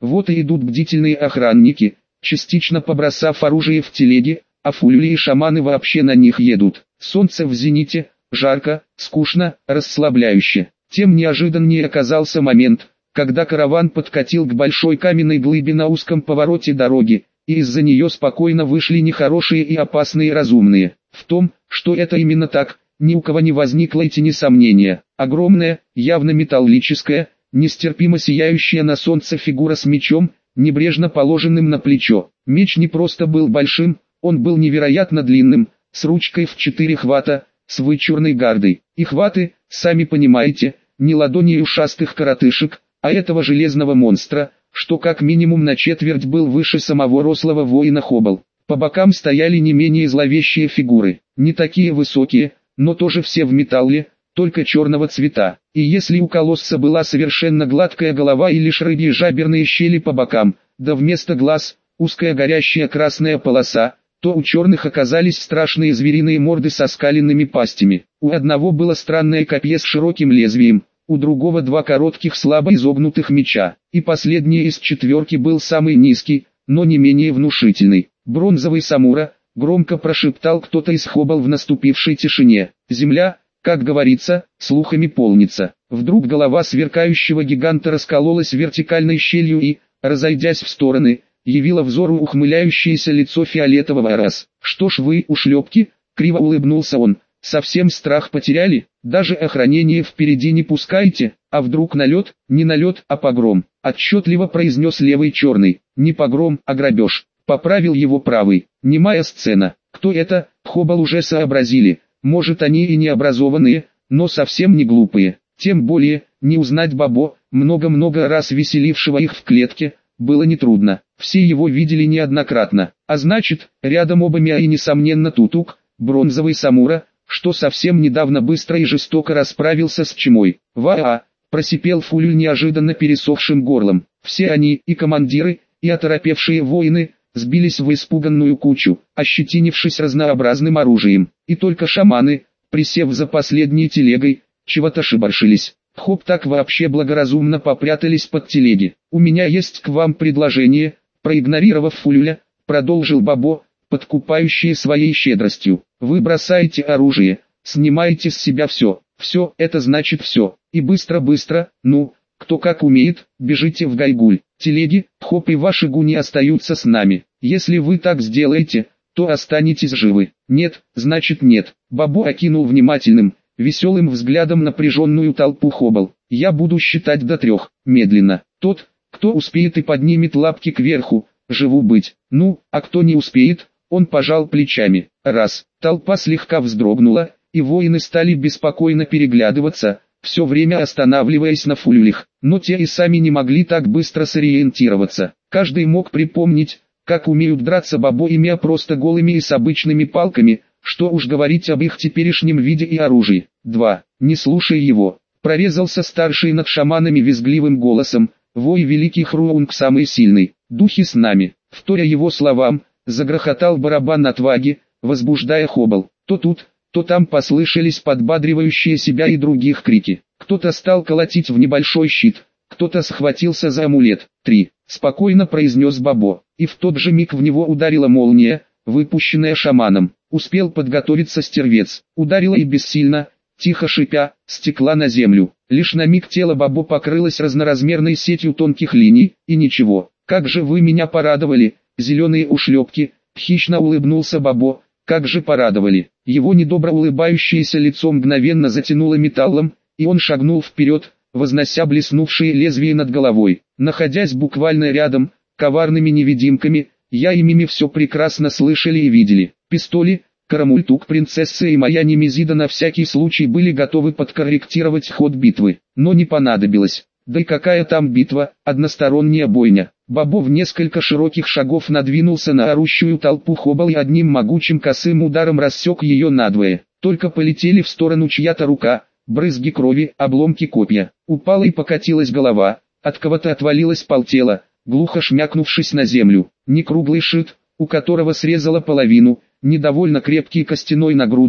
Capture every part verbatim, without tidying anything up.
Вот и идут бдительные охранники, частично побросав оружие в телеге, а фулюли и шаманы вообще на них едут. Солнце в зените, жарко, скучно, расслабляюще. Тем неожиданнее оказался момент, когда караван подкатил к большой каменной глыбе на узком повороте дороги, и из-за нее спокойно вышли нехорошие и опасные разумные. В том, что это именно так, ни у кого не возникло и тени сомнения. Огромная, явно металлическая, нестерпимо сияющая на солнце фигура с мечом, небрежно положенным на плечо. Меч не просто был большим, он был невероятно длинным, с ручкой в четыре хвата, с вычурной гардой. И хваты, сами понимаете, не ладони ушастых коротышек, а этого железного монстра, что как минимум на четверть был выше самого рослого воина Хоббл. По бокам стояли не менее зловещие фигуры, не такие высокие, но тоже все в металле, только черного цвета. И если у колосса была совершенно гладкая голова и лишь рыбьи жаберные щели по бокам, да вместо глаз, узкая горящая красная полоса, то у черных оказались страшные звериные морды со скаленными пастями. У одного было странное копье с широким лезвием, у другого два коротких слабо изогнутых меча, и последний из четверки был самый низкий, но не менее внушительный. Бронзовый самура, громко прошептал кто-то из Хоббл в наступившей тишине. Земля, как говорится, слухами полнится. Вдруг голова сверкающего гиганта раскололась вертикальной щелью и, разойдясь в стороны, явила взору ухмыляющееся лицо фиолетового раз. «Что ж вы, ушлепки?» — криво улыбнулся он. «Совсем страх потеряли? Даже охранение впереди не пускаете? А вдруг налет? Не налет, а погром?» — отчетливо произнес левый черный. «Не погром, а грабеж», — поправил его правый. Немая сцена. Кто это, Хоббл уже сообразили. Может, они и не образованные, но совсем не глупые. Тем более, не узнать Бабо, много-много раз веселившего их в клетке, было нетрудно. Все его видели неоднократно. А значит, рядом оба Миа и несомненно Тутук, бронзовый самура, что совсем недавно быстро и жестоко расправился с чумой. «Ва-а!» – просипел Фулюль неожиданно пересохшим горлом. Все они, и командиры, и оторопевшие воины, сбились в испуганную кучу, ощетинившись разнообразным оружием. И только шаманы, присев за последней телегой, чего-то шибаршились. Хоп так вообще благоразумно попрятались под телеги. «У меня есть к вам предложение», проигнорировав Фулюля, продолжил Бабо, подкупающие своей щедростью. «Вы бросаете оружие, снимаете с себя все, все, это значит все, и быстро-быстро, ну, кто как умеет, бежите в Гайгуль. Телеги, Хоп и ваши гуни остаются с нами. Если вы так сделаете, то останетесь живы. Нет, значит нет». Бабо окинул внимательным, веселым взглядом напряженную толпу Хоббл. «Я буду считать до трех, медленно. Тот, кто успеет и поднимет лапки кверху, живу быть. Ну, а кто не успеет?» Он пожал плечами. Раз. Толпа слегка вздрогнула, и воины стали беспокойно переглядываться, все время останавливаясь на Фулюлях. Но те и сами не могли так быстро сориентироваться. Каждый мог припомнить, как умеют драться Бабо и Миа просто голыми и с обычными палками, что уж говорить об их теперешнем виде и оружии. Два. Не слушай его. Прорезался старший над шаманами визгливым голосом. «Вой великий Хруунг самый сильный. Духи с нами». Вторя его словам, загрохотал барабан отваги, возбуждая Хоббл. То тут, то там послышались подбадривающие себя и других крики. Кто-то стал колотить в небольшой щит, кто-то схватился за амулет. Три. Спокойно произнес Бабо, и в тот же миг в него ударила молния, выпущенная шаманом. Успел подготовиться стервец. Ударила и бессильно, тихо шипя, стекла на землю. Лишь на миг тело Бабо покрылось разноразмерной сетью тонких линий, и ничего. «Как же вы меня порадовали, зеленые ушлепки!» Хищно улыбнулся Бабо. «Как же порадовали!» Его недобро улыбающееся лицо мгновенно затянуло металлом, и он шагнул вперед, вознося блеснувшие лезвия над головой. Находясь буквально рядом, коварными невидимками, я и Мими все прекрасно слышали и видели. Пистоли, Карамультук, принцесса и моя Немезида на всякий случай были готовы подкорректировать ход битвы, но не понадобилось. Да и какая там битва, односторонняя бойня. Бабо в несколько широких шагов надвинулся на орущую толпу Хоббл и одним могучим косым ударом рассек ее надвое. Только полетели в сторону чья-то рука, брызги крови, обломки копья. Упала и покатилась голова, от кого-то отвалилось полтела, глухо шмякнувшись на землю. Не круглый шит, у которого срезала половину, недовольно крепкий костяной нагрудник,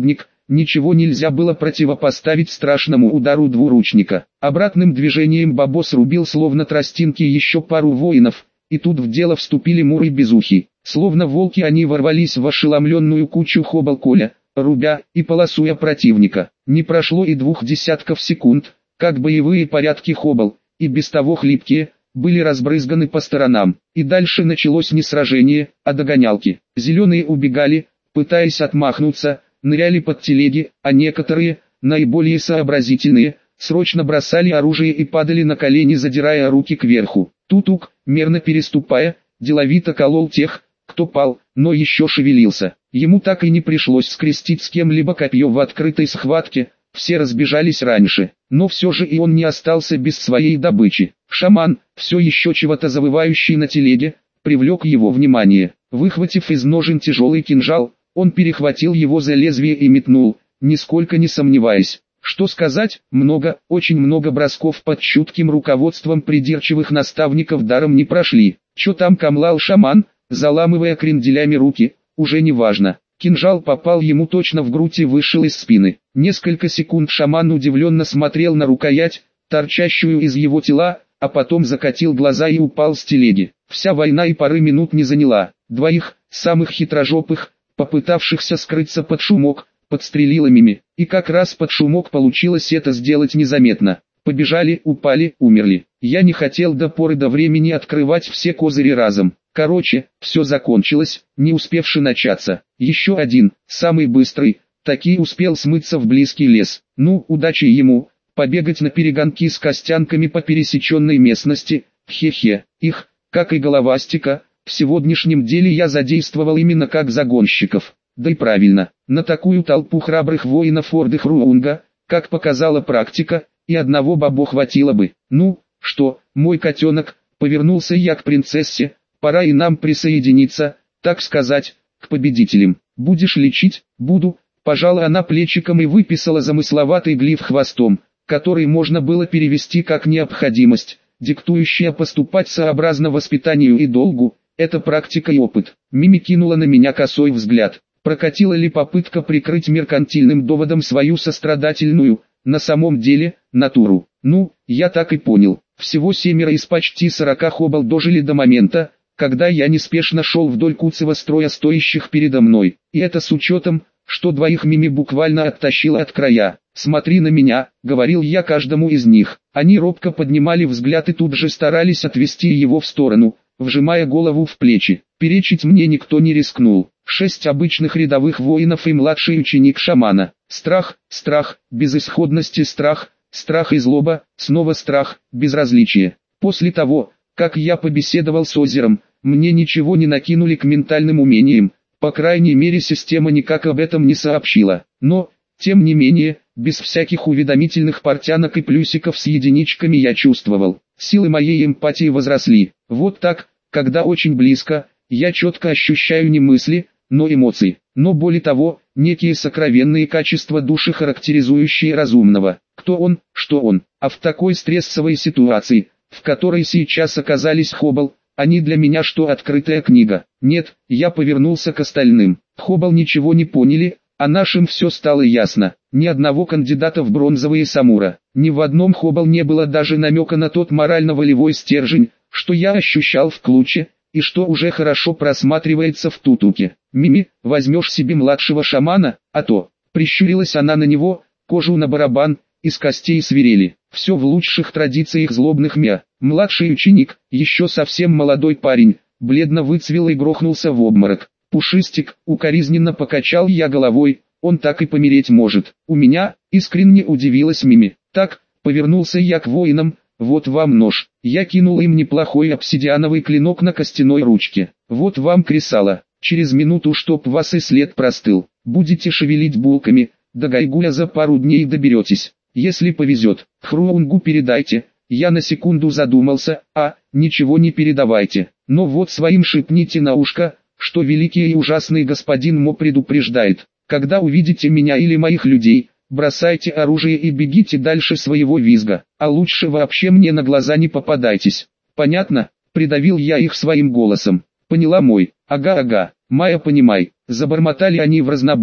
ничего нельзя было противопоставить страшному удару двуручника. Обратным движением Бабо срубил словно тростинки еще пару воинов, и тут в дело вступили Мур и Безухий. Словно волки они ворвались в ошеломленную кучу Хобал-Коля, рубя и полосуя противника. Не прошло и двух десятков секунд, как боевые порядки Хобал, и без того хлипкие, были разбрызганы по сторонам, и дальше началось не сражение, а догонялки. Зеленые убегали, пытаясь отмахнуться, ныряли под телеги, а некоторые, наиболее сообразительные, срочно бросали оружие и падали на колени, задирая руки кверху. Тутук, мерно переступая, деловито колол тех, кто пал, но еще шевелился. Ему так и не пришлось скрестить с кем-либо копье в открытой схватке, все разбежались раньше, но все же и он не остался без своей добычи. Шаман, все еще чего-то завывающий на телеге, привлек его внимание. Выхватив из ножен тяжелый кинжал, он перехватил его за лезвие и метнул, нисколько не сомневаясь. Что сказать, много, очень много бросков под чутким руководством придирчивых наставников даром не прошли. Че там камлал шаман, заламывая кренделями руки, уже не важно. Кинжал попал ему точно в грудь и вышел из спины. Несколько секунд шаман удивленно смотрел на рукоять, торчащую из его тела, а потом закатил глаза и упал с телеги. Вся война и пары минут не заняла. Двоих, самых хитрожопых, попытавшихся скрыться под шумок, подстрелила Мими, и как раз под шумок получилось это сделать незаметно. Побежали, упали, умерли. Я не хотел до поры до времени открывать все козыри разом. Короче, все закончилось, не успевши начаться. Еще один, самый быстрый, таки успел смыться в близкий лес. Ну, удачи ему, побегать на перегонки с костянками по пересеченной местности, хе-хе. Их, как и головастика, в сегодняшнем деле я задействовал именно как загонщиков. Да и правильно, на такую толпу храбрых воинов орды Хруунга, как показала практика, и одного Бабо хватило бы. Ну, что, мой котенок, повернулся я к принцессе, пора и нам присоединиться, так сказать, к победителям. Будешь лечить? Буду. Пожала она плечиком и выписала замысловатый глиф хвостом, который можно было перевести как необходимость, диктующая поступать сообразно воспитанию и долгу. Это практика и опыт. Мими кинула на меня косой взгляд. Прокатила ли попытка прикрыть меркантильным доводом свою сострадательную, на самом деле, натуру? Ну, я так и понял. Всего семеро из почти сорока Хобал дожили до момента, когда я неспешно шел вдоль куцого строя стоящих передо мной. И это с учетом, что двоих Мими буквально оттащила от края. «Смотри на меня», — говорил я каждому из них. Они робко поднимали взгляд и тут же старались отвести его в сторону, вжимая голову в плечи. Перечить мне никто не рискнул. Шесть обычных рядовых воинов и младший ученик шамана. Страх, страх, безысходность и страх, страх и злоба, снова страх, безразличие. После того, как я побеседовал с озером, мне ничего не накинули к ментальным умениям, по крайней мере система никак об этом не сообщила. Но, тем не менее, без всяких уведомительных портянок и плюсиков с единичками я чувствовал. Силы моей эмпатии возросли. Вот так, когда очень близко, я четко ощущаю не мысли, но эмоции. Но более того, некие сокровенные качества души, характеризующие разумного. Кто он, что он. А в такой стрессовой ситуации, в которой сейчас оказались Хобал, они для меня что, открытая книга? Нет, я повернулся к остальным. Хобал ничего не поняли, а нашим все стало ясно. Ни одного кандидата в бронзовые самура. Ни в одном Хобал не было даже намека на тот морально-волевой стержень, что я ощущал в Клуче, и что уже хорошо просматривается в Тутуке. «Мими, возьмешь себе младшего шамана, а то...» Прищурилась она на него, кожу на барабан, из костей свирели. Все в лучших традициях злобных мя. Младший ученик, еще совсем молодой парень, бледно выцвел и грохнулся в обморок. Пушистик, укоризненно покачал я головой, он так и помереть может. У меня, искренне удивилась Мими. Так, повернулся я к воинам, вот вам нож. Я кинул им неплохой обсидиановый клинок на костяной ручке. Вот вам кресало. Через минуту, чтоб вас и след простыл. Будете шевелить булками, до Гайгуля за пару дней доберетесь. Если повезет, Хруунгу передайте. Я на секунду задумался, а, ничего не передавайте. Но вот своим шепните на ушко, что великий и ужасный господин Мо предупреждает. Когда увидите меня или моих людей, бросайте оружие и бегите дальше своего визга, а лучше вообще мне на глаза не попадайтесь. Понятно? Придавил я их своим голосом. Поняла мой? Ага-ага, Майя понимай. Забормотали они в разнобой,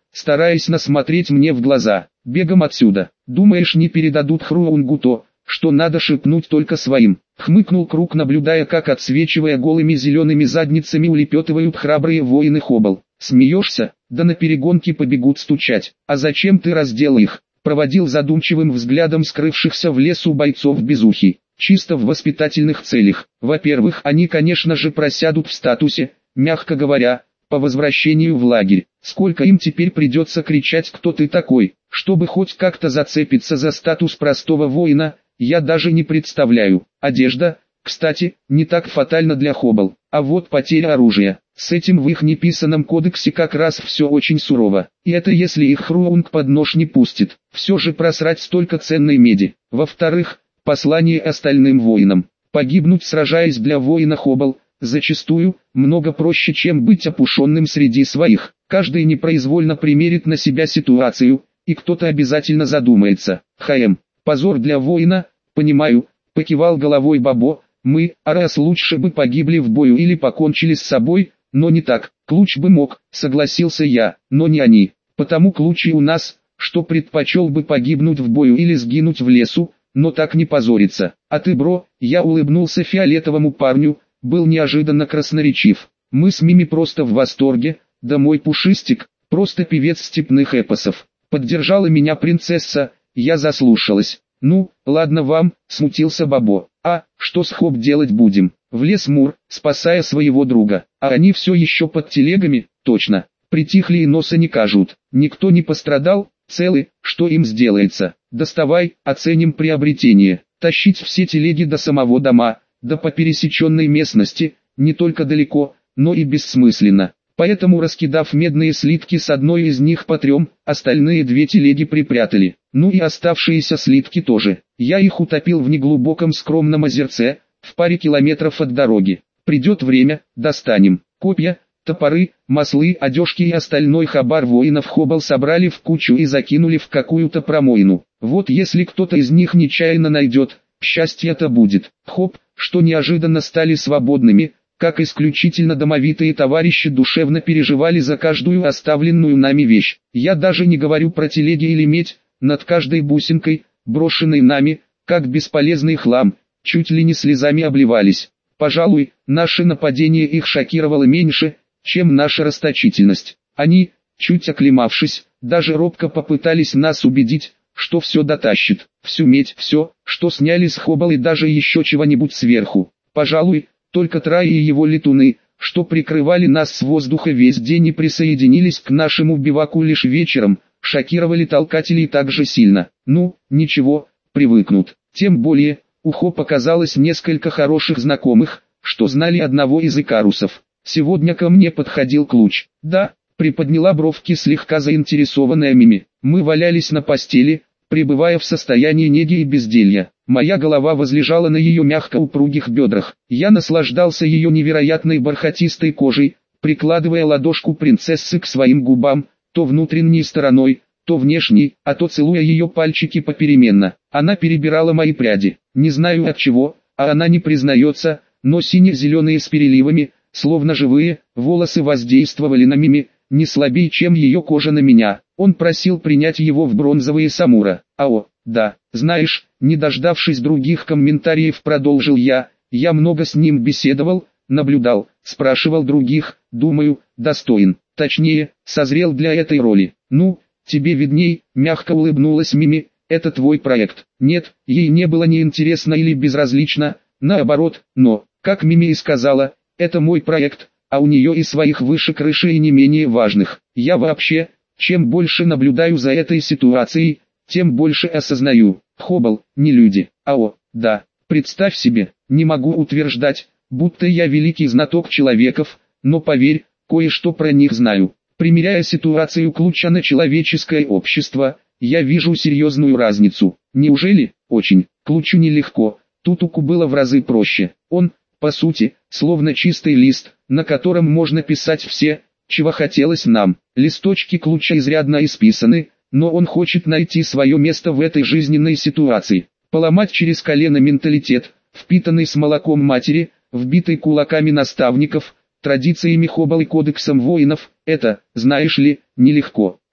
стараясь насмотреть мне в глаза. «Бегом отсюда. Думаешь, не передадут Хруоунгу то, что надо шепнуть только своим?» Хмыкнул Круг, наблюдая, как, отсвечивая голыми зелеными задницами, улепетывают храбрые воины Хоббл. «Смеешься? Да на перегонки побегут стучать. А зачем ты раздел их?» Проводил задумчивым взглядом скрывшихся в лесу бойцов Безухий. «Чисто в воспитательных целях. Во-первых, они, конечно же, просядут в статусе, мягко говоря, по возвращению в лагерь. Сколько им теперь придется кричать, кто ты такой, чтобы хоть как-то зацепиться за статус простого воина, я даже не представляю. Одежда, кстати, не так фатальна для Хоббл. А вот потеря оружия. С этим в их неписанном кодексе как раз все очень сурово. И это если их Хруоунг под нож не пустит. Все же просрать столько ценной меди. Во-вторых, послание остальным воинам. Погибнуть, сражаясь для воина Хоббл, зачастую, много проще, чем быть опушенным среди своих. Каждый непроизвольно примерит на себя ситуацию, и кто-то обязательно задумается. «Хаем, позор для воина, понимаю», — покивал головой Бабо. «Мы, а раз лучше бы погибли в бою или покончили с собой, но не так. Клуч бы мог», — согласился я, — «но не они. Потому Клуч и у нас, что предпочел бы погибнуть в бою или сгинуть в лесу, но так не позориться. А ты, бро?» — я улыбнулся фиолетовому парню, был неожиданно красноречив. «Мы с Мими просто в восторге, да мой Пушистик, просто певец степных эпосов». Поддержала меня принцесса, я заслушалась. «Ну, ладно вам», — смутился Бабо. «А, что с Хоб делать будем?» Влез Мур, спасая своего друга. «А они все еще под телегами?» «Точно. Притихли и носа не кажут. Никто не пострадал, целы, что им сделается? Доставай, оценим приобретение. Тащить все телеги до самого дома, да по пересеченной местности, не только далеко, но и бессмысленно. Поэтому, раскидав медные слитки с одной из них по трем, остальные две телеги припрятали. Ну и оставшиеся слитки тоже. Я их утопил в неглубоком скромном озерце, в паре километров от дороги. Придет время, достанем. Копья, топоры, маслы, одежки и остальной хабар воинов Хоббл собрали в кучу и закинули в какую-то промоину. Вот если кто-то из них нечаянно найдет, счастье-то будет. Хоп, что неожиданно стали свободными, как исключительно домовитые товарищи душевно переживали за каждую оставленную нами вещь. Я даже не говорю про телеги или медь, над каждой бусинкой, брошенной нами, как бесполезный хлам, чуть ли не слезами обливались. Пожалуй, наше нападение их шокировало меньше, чем наша расточительность. Они, чуть оклемавшись, даже робко попытались нас убедить, что все дотащит, всю медь, все, что сняли с Хоббл и даже еще чего-нибудь сверху. Пожалуй, только Трай и его летуны, что прикрывали нас с воздуха весь день и присоединились к нашему биваку лишь вечером, шокировали толкателей так же сильно. Ну, ничего, привыкнут. Тем более, у Хоп оказалось несколько хороших знакомых, что знали одного из икарусов. Сегодня ко мне подходил Клуч. «Да», — приподняла бровки слегка заинтересованная Мими. Мы валялись на постели, пребывая в состоянии неги и безделья. Моя голова возлежала на ее мягко упругих бедрах. Я наслаждался ее невероятной бархатистой кожей, прикладывая ладошку принцессы к своим губам, то внутренней стороной, то внешней, а то целуя ее пальчики попеременно. Она перебирала мои пряди. Не знаю от чего, а она не признается, но сине-зеленые с переливами, словно живые, волосы воздействовали на Мими, не слабее, чем ее кожа на меня. Он просил принять его в бронзовые самура. «Ао, да, знаешь», не дождавшись других комментариев, продолжил я, «я много с ним беседовал, наблюдал, спрашивал других, думаю, достоин, точнее, созрел для этой роли». «Ну, тебе видней», мягко улыбнулась Мими, «это твой проект». Нет, ей не было неинтересно или безразлично, наоборот, но, как Мими и сказала, это мой проект, а у нее и своих выше крыши и не менее важных. Я вообще, чем больше наблюдаю за этой ситуацией, тем больше осознаю, Хоббл, не люди. Ао, да, представь себе, не могу утверждать, будто я великий знаток человеков, но поверь, кое-что про них знаю. Примеряя ситуацию Клуча на человеческое общество, я вижу серьезную разницу. Неужели? Очень. Клучу нелегко, Тутуку было в разы проще. Он, по сути, словно чистый лист, на котором можно писать все, чего хотелось нам. Листочки Клуча изрядно исписаны, но он хочет найти свое место в этой жизненной ситуации. Поломать через колено менталитет, впитанный с молоком матери, вбитый кулаками наставников, традициями Хоббл и кодексом воинов, это, знаешь ли, нелегко.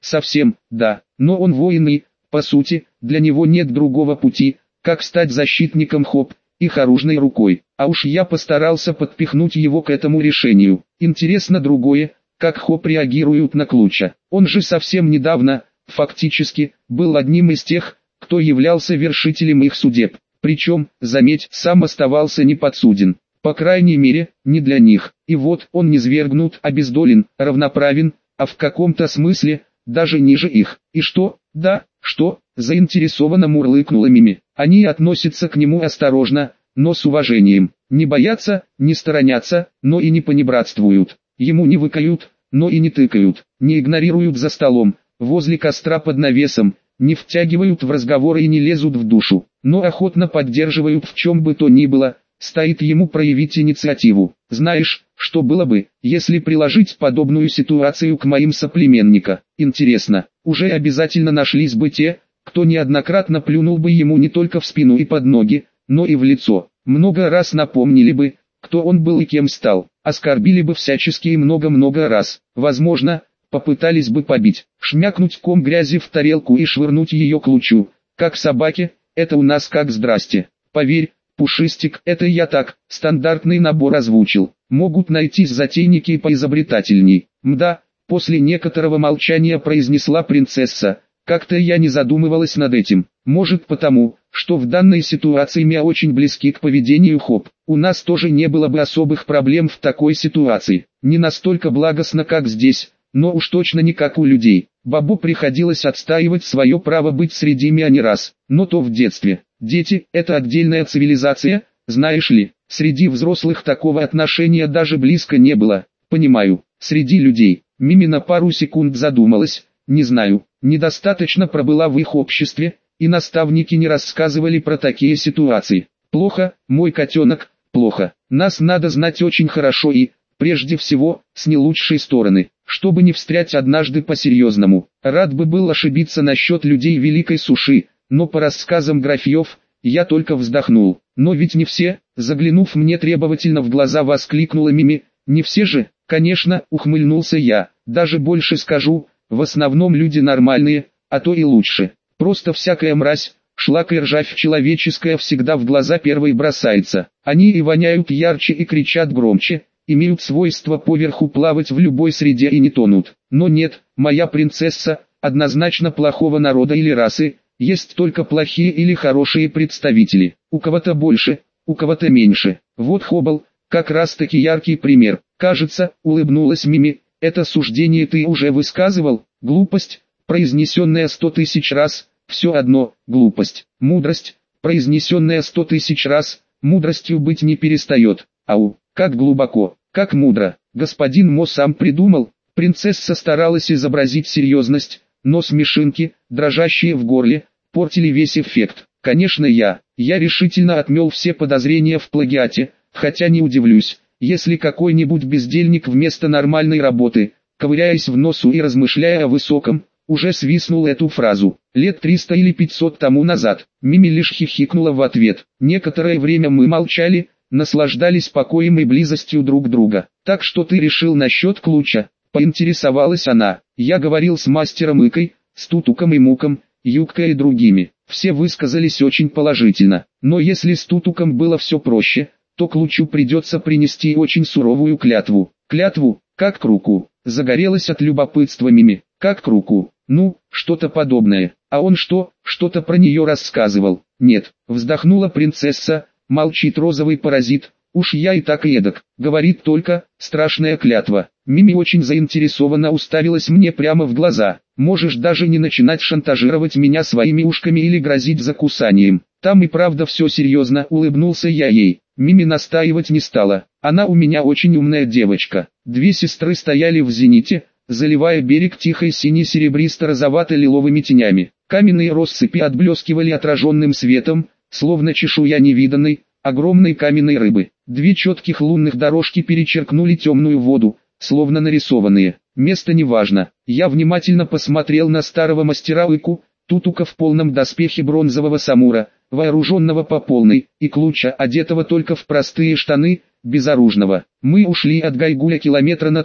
совсем, да, но он воин и, по сути, для него нет другого пути, как стать защитником Хоп, их оружной рукой. А уж я постарался подпихнуть его к этому решению. Интересно другое, как Хоп реагируют на Клуча. Он же совсем недавно, фактически, был одним из тех, кто являлся вершителем их судеб. Причем, заметь, сам оставался не подсуден. По крайней мере, не для них. И вот он низвергнут, обездолен, равноправен, а в каком-то смысле, даже ниже их. И что? Да, что? Заинтересованно мурлыкнула Мими. Они относятся к нему осторожно, но с уважением. Не боятся, не сторонятся, но и не понебратствуют. Ему не выкают, но и не тыкают. Не игнорируют за столом, возле костра под навесом. Не втягивают в разговоры и не лезут в душу. Но охотно поддерживают в чем бы то ни было. Стоит ему проявить инициативу. Знаешь, что было бы, если приложить подобную ситуацию к моим соплеменникам? Интересно, уже обязательно нашлись бы те, кто неоднократно плюнул бы ему не только в спину и под ноги, но и в лицо. Много раз напомнили бы, кто он был и кем стал. Оскорбили бы всячески и много-много раз. Возможно, попытались бы побить, шмякнуть ком грязи в тарелку и швырнуть ее к Лучу. Как собаке, это у нас как здрасте. Поверь, Пушистик, это я так, стандартный набор озвучил. Могут найтись затейники и поизобретательней. Мда, после некоторого молчания произнесла принцесса. Как-то я не задумывалась над этим. Может потому, что в данной ситуации мы очень близки к поведению Хоп. У нас тоже не было бы особых проблем в такой ситуации. Не настолько благостно, как здесь, но уж точно не как у людей. Бабу приходилось отстаивать свое право быть среди ми, а не раз, но то в детстве. Дети – это отдельная цивилизация, знаешь ли, среди взрослых такого отношения даже близко не было. Понимаю, среди людей. Мими на пару секунд задумалась, не знаю, недостаточно пробыла в их обществе, и наставники не рассказывали про такие ситуации. Плохо, мой котенок, плохо. Нас надо знать очень хорошо и, прежде всего, с не лучшей стороны, чтобы не встрять однажды по-серьезному. Рад бы был ошибиться насчет людей Великой Суши, но по рассказам графьев, я только вздохнул. Но ведь не все, заглянув мне требовательно в глаза, воскликнула Мими. Не все же, конечно, ухмыльнулся я. Даже больше скажу, в основном люди нормальные, а то и лучше. Просто всякая мразь, шлак и ржавь человеческая всегда в глаза первой бросается. Они и воняют ярче и кричат громче, имеют свойство поверху плавать в любой среде и не тонут. Но нет, моя принцесса, однозначно плохого народа или расы. Есть только плохие или хорошие представители. У кого-то больше, у кого-то меньше. Вот Хоббл, как раз таки яркий пример. Кажется, улыбнулась Мими, это суждение ты уже высказывал. Глупость, произнесенная сто тысяч раз, все одно, глупость. Мудрость, произнесенная сто тысяч раз, мудростью быть не перестает. Ау, как глубоко, как мудро. Господин Мо сам придумал. Принцесса старалась изобразить серьезность, но смешинки, дрожащие в горле, портили весь эффект. Конечно я, я решительно отмел все подозрения в плагиате, хотя не удивлюсь, если какой-нибудь бездельник вместо нормальной работы, ковыряясь в носу и размышляя о высоком, уже свистнул эту фразу. Лет триста или пятьсот тому назад, Мими лишь хихикнула в ответ. Некоторое время мы молчали, наслаждались покоем и близостью друг друга. Так что ты решил насчет Клуча? Поинтересовалась она. Я говорил с мастером Икой, с Тутуком и Муком, Юбкой и другими. Все высказались очень положительно. Но если с Тутуком было все проще, то Клучу придется принести очень суровую клятву. Клятву, как к руку. Загорелась от любопытства Мими. Как к руку. Ну, что-то подобное. А он что, что-то про нее рассказывал? Нет, вздохнула принцесса, молчит розовый паразит. Уж я и так и эдак. Говорит только, страшная клятва. Мими очень заинтересованно уставилась мне прямо в глаза. Можешь даже не начинать шантажировать меня своими ушками или грозить закусанием. Там и правда все серьезно, улыбнулся я ей. Мими настаивать не стала. Она у меня очень умная девочка. Две сестры стояли в зените, заливая берег тихой синей серебристо-розовато-лиловыми тенями. Каменные россыпи отблескивали отраженным светом, словно чешуя невиданной, огромной каменной рыбы. Две четких лунных дорожки перечеркнули темную воду, словно нарисованные. Место не важно. Я внимательно посмотрел на старого мастера Ику, Тутука в полном доспехе бронзового самура, вооруженного по полной, и Клуча, одетого только в простые штаны, безоружного. Мы ушли от Гайгуля километра на три,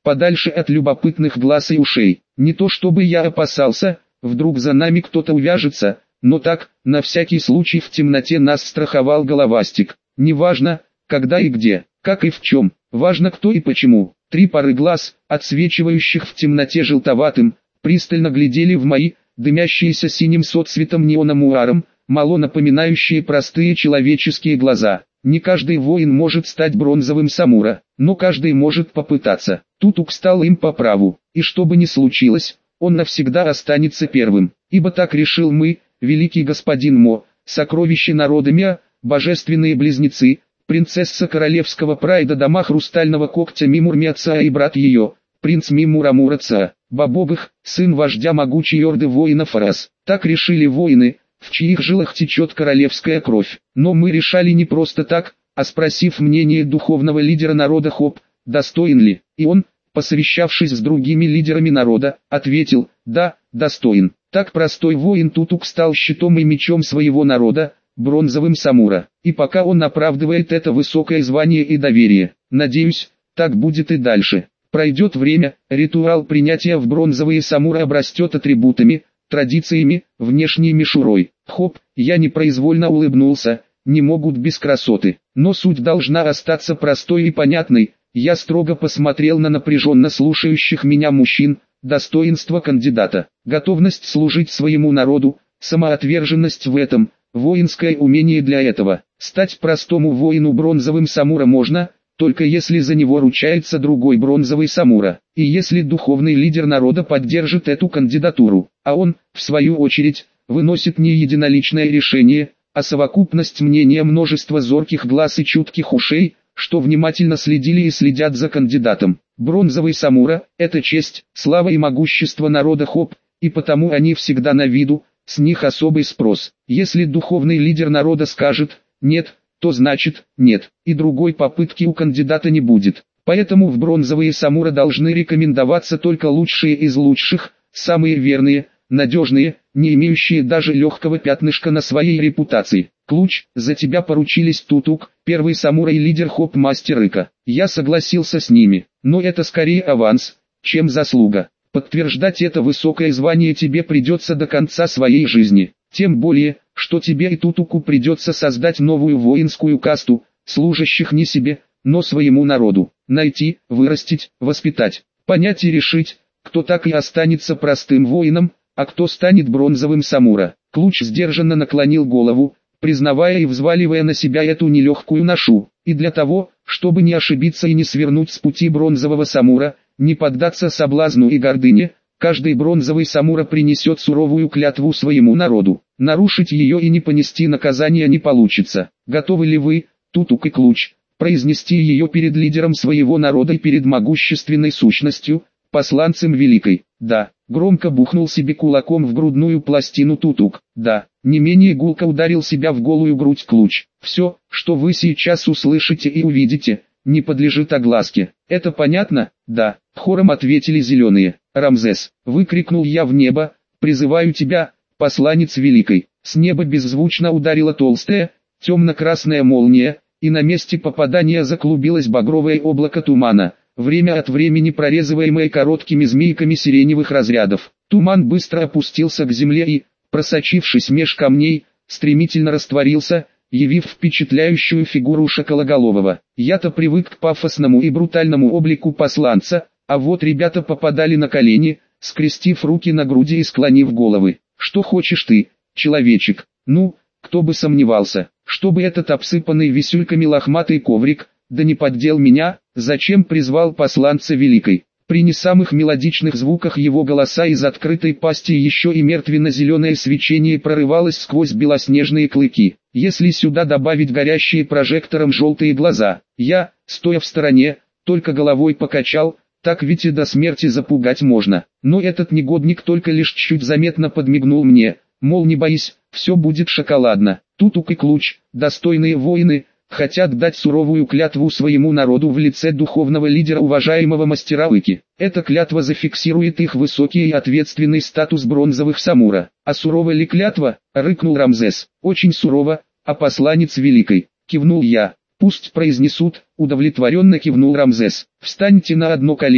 подальше от любопытных глаз и ушей. Не то чтобы я опасался, вдруг за нами кто-то увяжется, но так, на всякий случай в темноте нас страховал головастик. Неважно, когда и где, как и в чем, важно кто и почему. Три пары глаз, отсвечивающих в темноте желтоватым, пристально глядели в мои, дымящиеся синим соцветом неона-муаром, мало напоминающие простые человеческие глаза. Не каждый воин может стать бронзовым самура, но каждый может попытаться. Тутук стал им по праву, и что бы ни случилось, он навсегда останется первым, ибо так решил мы, великий господин Мо, сокровище народа Мя, божественные близнецы, принцесса королевского прайда дома хрустального когтя Мимур-Мя-Ца и брат ее, принц Мимура-Мура-Ца, Бабобых, сын вождя могучей орды воинов Арас. Так решили воины, в чьих жилах течет королевская кровь. Но мы решали не просто так, а спросив мнение духовного лидера народа Хоп, достоин ли, и он, посовещавшись с другими лидерами народа, ответил: да, достоин. Так простой воин Тутук стал щитом и мечом своего народа, бронзовым самура. И пока он оправдывает это высокое звание и доверие, надеюсь, так будет и дальше. Пройдет время, ритуал принятия в бронзовые самуры обрастет атрибутами, традициями, внешней мишурой. Хоп, я непроизвольно улыбнулся, не могут без красоты. Но суть должна остаться простой и понятной. Я строго посмотрел на напряженно слушающих меня мужчин. Достоинство кандидата, готовность служить своему народу, самоотверженность в этом, воинское умение для этого. Стать простому воину бронзовым самура можно, только если за него ручается другой бронзовый самура, и если духовный лидер народа поддержит эту кандидатуру, а он, в свою очередь, выносит не единоличное решение, а совокупность мнения множества зорких глаз и чутких ушей, что внимательно следили и следят за кандидатом. Бронзовый самура – это честь, слава и могущество народа Хоп, и потому они всегда на виду, с них особый спрос. Если духовный лидер народа скажет «нет», то значит «нет», и другой попытки у кандидата не будет. Поэтому в бронзовые самура должны рекомендоваться только лучшие из лучших, самые верные, надежные, не имеющие даже легкого пятнышка на своей репутации. Клуч, за тебя поручились Тутук, первый самурай и лидер Хоп-мастер Ика. Я согласился с ними, но это скорее аванс, чем заслуга. Подтверждать это высокое звание тебе придется до конца своей жизни. Тем более, что тебе и Тутуку придется создать новую воинскую касту, служащих не себе, но своему народу. Найти, вырастить, воспитать, понять и решить, кто так и останется простым воином, а кто станет бронзовым самура. Клуч сдержанно наклонил голову, признавая и взваливая на себя эту нелегкую ношу. И для того, чтобы не ошибиться и не свернуть с пути бронзового самура, не поддаться соблазну и гордыне, каждый бронзовый самура принесет суровую клятву своему народу. Нарушить ее и не понести наказания не получится. Готовы ли вы, Тутук и Клуч, произнести ее перед лидером своего народа и перед могущественной сущностью, посланцем великой? Да. Громко бухнул себе кулаком в грудную пластину Тутук. Да. Не менее гулко ударил себя в голую грудь Клуч. Все, что вы сейчас услышите и увидите, не подлежит огласке. Это понятно? Да. Хором ответили зеленые. Рамзес, выкрикнул я в небо, призываю тебя, посланец великой. С неба беззвучно ударила толстая, темно-красная молния, и на месте попадания заклубилось багровое облако тумана, время от времени прорезываемое короткими змейками сиреневых разрядов. Туман быстро опустился к земле и, просочившись меж камней, стремительно растворился, явив впечатляющую фигуру Шокологолового. Я-то привык к пафосному и брутальному облику посланца, а вот ребята попадали на колени, скрестив руки на груди и склонив головы. Что хочешь ты, человечек? Ну, кто бы сомневался, чтобы этот обсыпанный висюльками лохматый коврик, да не поддел меня, зачем призвал посланца великой. При не самых мелодичных звуках его голоса из открытой пасти еще и мертвенно-зеленое свечение прорывалось сквозь белоснежные клыки. Если сюда добавить горящие прожектором желтые глаза, я, стоя в стороне, только головой покачал, так ведь и до смерти запугать можно. Но этот негодник только лишь чуть заметно подмигнул мне, мол, не боись, все будет шоколадно. Тутук и Клуч, достойные воины, хотят дать суровую клятву своему народу в лице духовного лидера уважаемого мастера Ики. Эта клятва зафиксирует их высокий и ответственный статус бронзовых самура. А сурова ли клятва? Рыкнул Рамзес. Очень сурово, а посланец великой. Кивнул я. Пусть произнесут, удовлетворенно кивнул Рамзес. Встаньте на одно колено,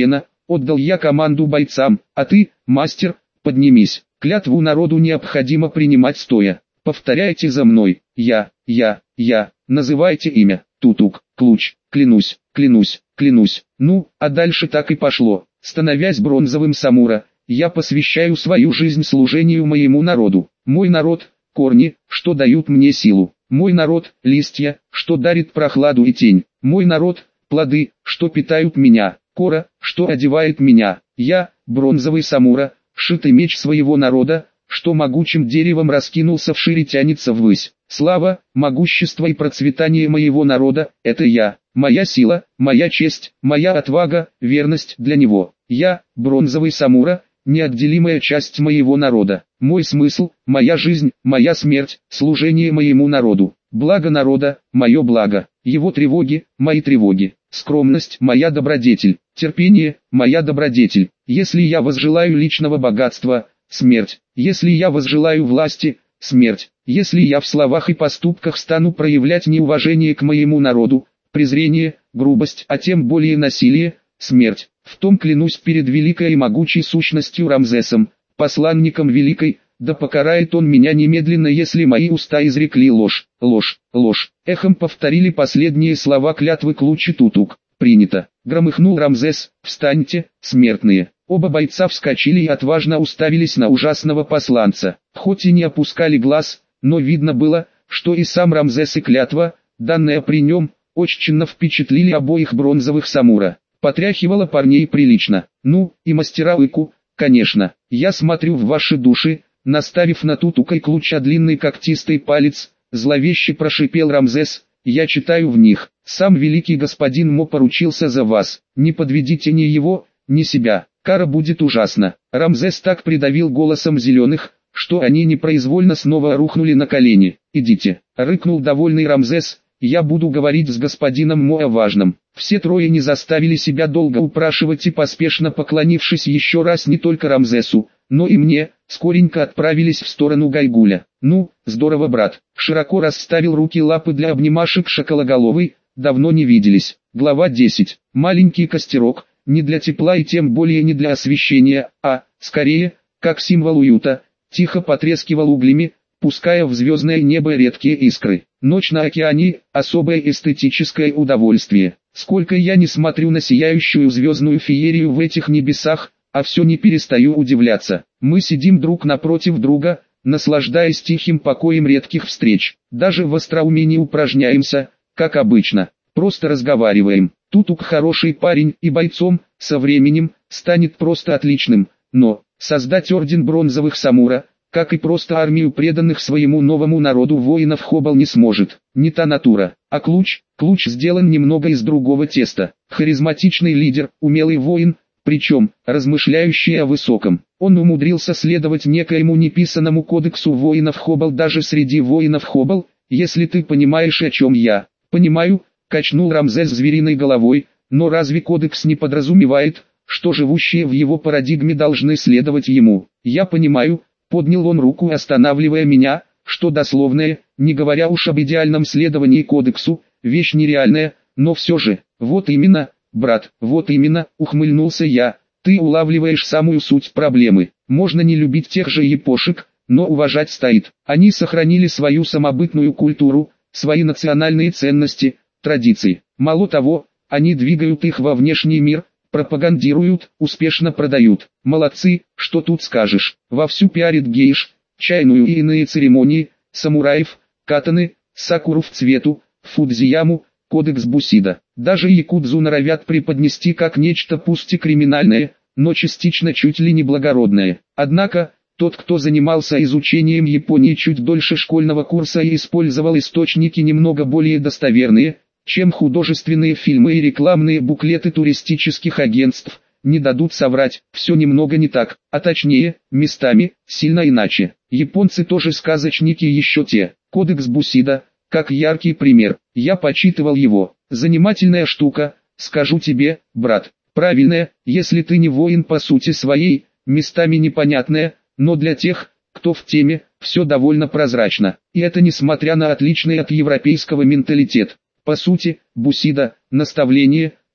отдал я команду бойцам, а ты, мастер, поднимись. Клятву народу необходимо принимать стоя. Повторяйте за мной. Я, я, я. Называйте имя. Тутук, Клуч. Клянусь, клянусь, клянусь. Ну, а дальше так и пошло. Становясь бронзовым самура, я посвящаю свою жизнь служению моему народу. Мой народ – корни, что дают мне силу. Мой народ – листья, что дарит прохладу и тень. Мой народ – плоды, что питают меня. Кора, что одевает меня. Я – бронзовый самура, шитый меч своего народа, что могучим деревом раскинулся вширь и тянется ввысь. Слава, могущество и процветание моего народа – это я. Моя сила, моя честь, моя отвага, верность для него. Я – бронзовый самура, неотделимая часть моего народа. Мой смысл, моя жизнь, моя смерть, служение моему народу. Благо народа, мое благо. Его тревоги, мои тревоги. Скромность, моя добродетель. Терпение, моя добродетель. Если я возжелаю личного богатства, смерть. Если я возжелаю власти, смерть. Если я в словах и поступках стану проявлять неуважение к моему народу, презрение, грубость, а тем более насилие, смерть. В том клянусь перед великой и могучей сущностью Рамзесом, посланником великой, да покарает он меня немедленно, если мои уста изрекли ложь, ложь, ложь. Эхом повторили последние слова клятвы Клуч и Тутук. Принято. Громыхнул Рамзес, встаньте, смертные. Оба бойца вскочили и отважно уставились на ужасного посланца. Хоть и не опускали глаз, но видно было, что и сам Рамзес и клятва, данная при нем, очень впечатлили обоих бронзовых самура. Потряхивало парней прилично. Ну, и мастера Ику, конечно. Я смотрю в ваши души, наставив на Тутука и Клуча длинный когтистый палец, зловеще прошипел Рамзес, я читаю в них. Сам великий господин Мо поручился за вас. Не подведите ни его, ни себя. Кара будет ужасна. Рамзес так придавил голосом зеленых, что они непроизвольно снова рухнули на колени. Идите, рыкнул довольный Рамзес. Я буду говорить с господином Мо о важном. Все трое не заставили себя долго упрашивать и поспешно поклонившись еще раз не только Рамзесу, но и мне, скоренько отправились в сторону Гайгуля. Ну, здорово, брат. Широко расставил руки-лапы для обнимашек шокологоловый, давно не виделись. Глава десять. Маленький костерок, не для тепла и тем более не для освещения, а, скорее, как символ уюта, тихо потрескивал углями, пуская в звездное небо редкие искры. Ночь на океане – особое эстетическое удовольствие. Сколько я не смотрю на сияющую звездную феерию в этих небесах, а все не перестаю удивляться. Мы сидим друг напротив друга, наслаждаясь тихим покоем редких встреч. Даже в остроумии не упражняемся, как обычно. Просто разговариваем. Тутук хороший парень и бойцом, со временем, станет просто отличным. Но, создать орден бронзовых самура, как и просто армию преданных своему новому народу воинов Хобал не сможет. Не та натура. А Клуч, Клуч сделан немного из другого теста. Харизматичный лидер, умелый воин, причем, размышляющий о высоком. Он умудрился следовать некоему неписанному кодексу воинов Хобал даже среди воинов Хобал, если ты понимаешь, о чем я. Понимаю, качнул Рамзес звериной головой, но разве кодекс не подразумевает, что живущие в его парадигме должны следовать ему? Я понимаю. Поднял он руку, останавливая меня, что дословное, не говоря уж об идеальном следовании кодексу, вещь нереальная, но все же, вот именно, брат, вот именно, ухмыльнулся я, ты улавливаешь самую суть проблемы. Можно не любить тех же япошек, но уважать стоит. Они сохранили свою самобытную культуру, свои национальные ценности, традиции. Мало того, они двигают их во внешний мир, пропагандируют, успешно продают. Молодцы, что тут скажешь. Вовсю пиарит гейш, чайную и иные церемонии, самураев, катаны, сакуру в цвету, фудзияму, кодекс Бусида. Даже якудзу норовят преподнести как нечто пусть и криминальное, но частично чуть ли не благородное. Однако, тот, кто занимался изучением Японии чуть дольше школьного курса и использовал источники немного более достоверные, чем художественные фильмы и рекламные буклеты туристических агентств, не дадут соврать, все немного не так, а точнее, местами, сильно иначе. Японцы тоже сказочники еще те. Кодекс Бусида, как яркий пример, я почитывал его. Занимательная штука, скажу тебе, брат. Правильная, если ты не воин по сути своей, местами непонятная, но для тех, кто в теме, все довольно прозрачно. И это несмотря на отличный от европейского менталитет. По сути, Бусида – наставление,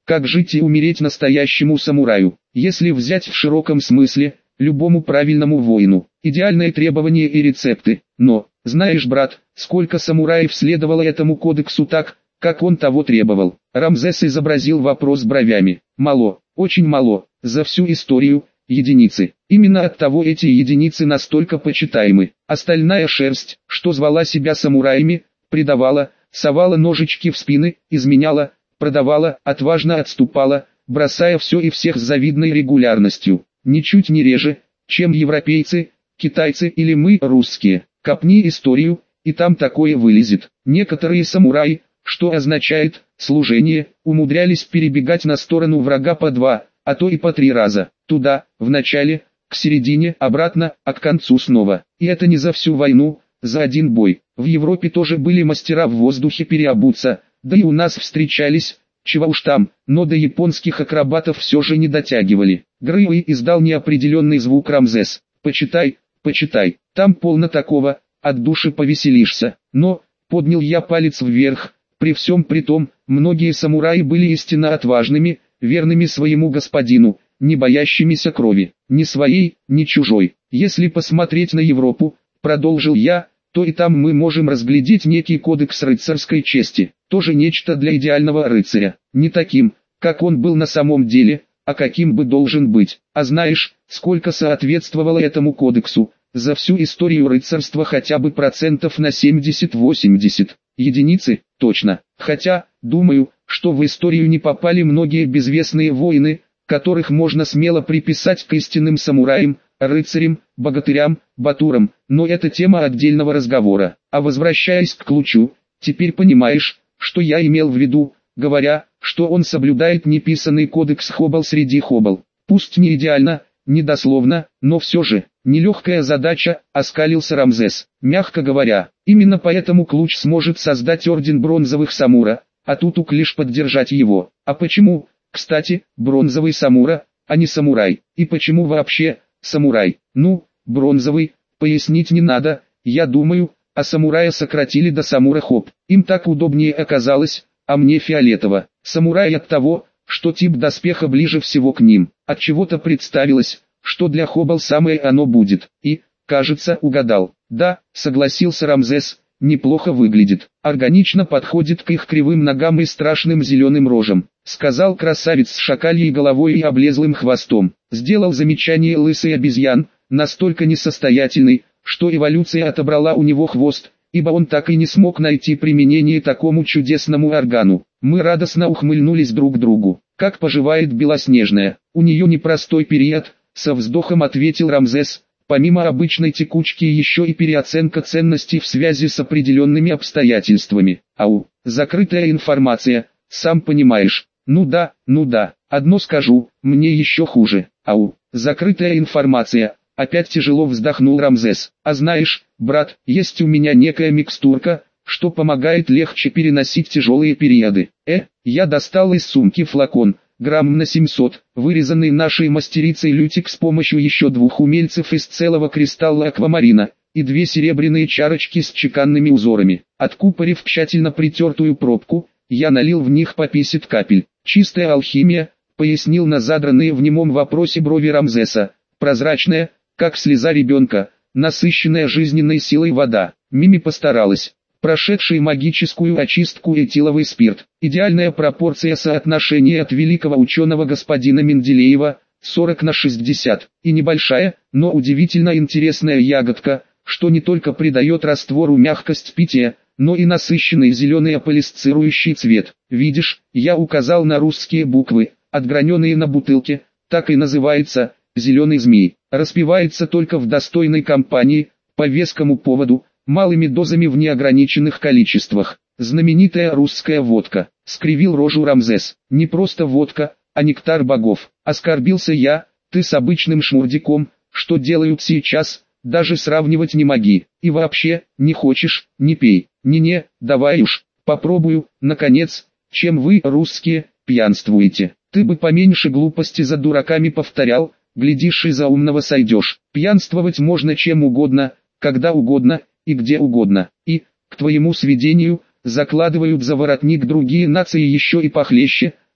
как жить и умереть настоящему самураю. Если взять в широком смысле, любому правильному воину, идеальные требования и рецепты. Но, знаешь, брат, сколько самураев следовало этому кодексу так, как он того требовал? Рамзес изобразил вопрос бровями. Мало, очень мало, за всю историю, единицы. Именно оттого эти единицы настолько почитаемы. Остальная шерсть, что звала себя самураями, предавала, совала ножички в спины, изменяла, продавала, отважно отступала, бросая все и всех с завидной регулярностью. Ничуть не реже, чем европейцы, китайцы или мы, русские. Копни историю, и там такое вылезет. Некоторые самураи, что означает служение, умудрялись перебегать на сторону врага по два, а то и по три раза. Туда, в начале, к середине, обратно, а к концу снова. И это не за всю войну, за один бой. В Европе тоже были мастера в воздухе переобуться, да и у нас встречались, чего уж там, но до японских акробатов все же не дотягивали. Грыуи издал неопределенный звук. Рамзес. Почитай, почитай, там полно такого, от души повеселишься. Но, поднял я палец вверх, при всем при том, многие самураи были истинно отважными, верными своему господину, не боящимися крови, ни своей, ни чужой. Если посмотреть на Европу, продолжил я, то и там мы можем разглядеть некий кодекс рыцарской чести, тоже нечто для идеального рыцаря, не таким, как он был на самом деле, а каким бы должен быть. А знаешь, сколько соответствовало этому кодексу, за всю историю рыцарства хотя бы процентов на семьдесят-восемьдесят, единицы, точно, хотя, думаю, что в историю не попали многие безвестные воины, которых можно смело приписать к истинным самураям, рыцарям, богатырям, батурам, но это тема отдельного разговора. А возвращаясь к Ключу, теперь понимаешь, что я имел в виду, говоря, что он соблюдает неписанный кодекс Хоббл среди Хоббл. Пусть не идеально, не дословно, но все же, нелегкая задача, оскалился Рамзес. Мягко говоря, именно поэтому Ключ сможет создать орден бронзовых самура, а Тутук лишь поддержать его. А почему, кстати, бронзовый самура, а не самурай? И почему вообще самурай? Ну, бронзовый, пояснить не надо, я думаю, а самурая сократили до самура хоп. Им так удобнее оказалось, а мне фиолетово. Самурай от того, что тип доспеха ближе всего к ним. От чего-то представилось, что для Хоббл самое оно будет. И, кажется, угадал. Да, согласился Рамзес, неплохо выглядит. Органично подходит к их кривым ногам и страшным зеленым рожам, сказал красавец с шакальей головой и облезлым хвостом. Сделал замечание лысый обезьян, настолько несостоятельный, что эволюция отобрала у него хвост, ибо он так и не смог найти применение такому чудесному органу. Мы радостно ухмыльнулись друг другу. Как поживает Белоснежная? У нее непростой период, со вздохом ответил Рамзес. Помимо обычной текучки еще и переоценка ценностей в связи с определенными обстоятельствами. Ау, закрытая информация, сам понимаешь. Ну да, ну да, одно скажу, мне еще хуже. Ау, закрытая информация. Опять тяжело вздохнул Рамзес. А знаешь, брат, есть у меня некая микстурка, что помогает легче переносить тяжелые периоды. Э, я достал из сумки флакон, грамм на семьсот, вырезанный нашей мастерицей Лютик с помощью еще двух умельцев из целого кристалла аквамарина, и две серебряные чарочки с чеканными узорами. Откупорив тщательно притертую пробку, я налил в них по пятьдесят капель. Чистая алхимия, пояснил на задранные в немом вопросе брови Рамзеса. Прозрачная, как слеза ребенка, насыщенная жизненной силой вода. Мими постаралась. Прошедший магическую очистку этиловый спирт. Идеальная пропорция соотношения от великого ученого господина Менделеева, сорок на шестьдесят. И небольшая, но удивительно интересная ягодка, что не только придает раствору мягкость питья, но и насыщенный зеленый аполисцирующий цвет. Видишь, я указал на русские буквы, отграненные на бутылке, так и называется, зеленый змей. Распивается только в достойной компании, по вескому поводу, малыми дозами в неограниченных количествах. Знаменитая русская водка. Скривил рожу Рамзес. Не просто водка, а нектар богов. Оскорбился я, ты с обычным шмурдиком, что делают сейчас, даже сравнивать не моги. И вообще, не хочешь, не пей. Не-не, давай уж, попробую, наконец, чем вы, русские, пьянствуете. Ты бы поменьше глупости за дураками повторял, глядишь и за умного сойдешь. Пьянствовать можно чем угодно, когда угодно, и где угодно. И, к твоему сведению, закладывают за воротник другие нации еще и похлеще,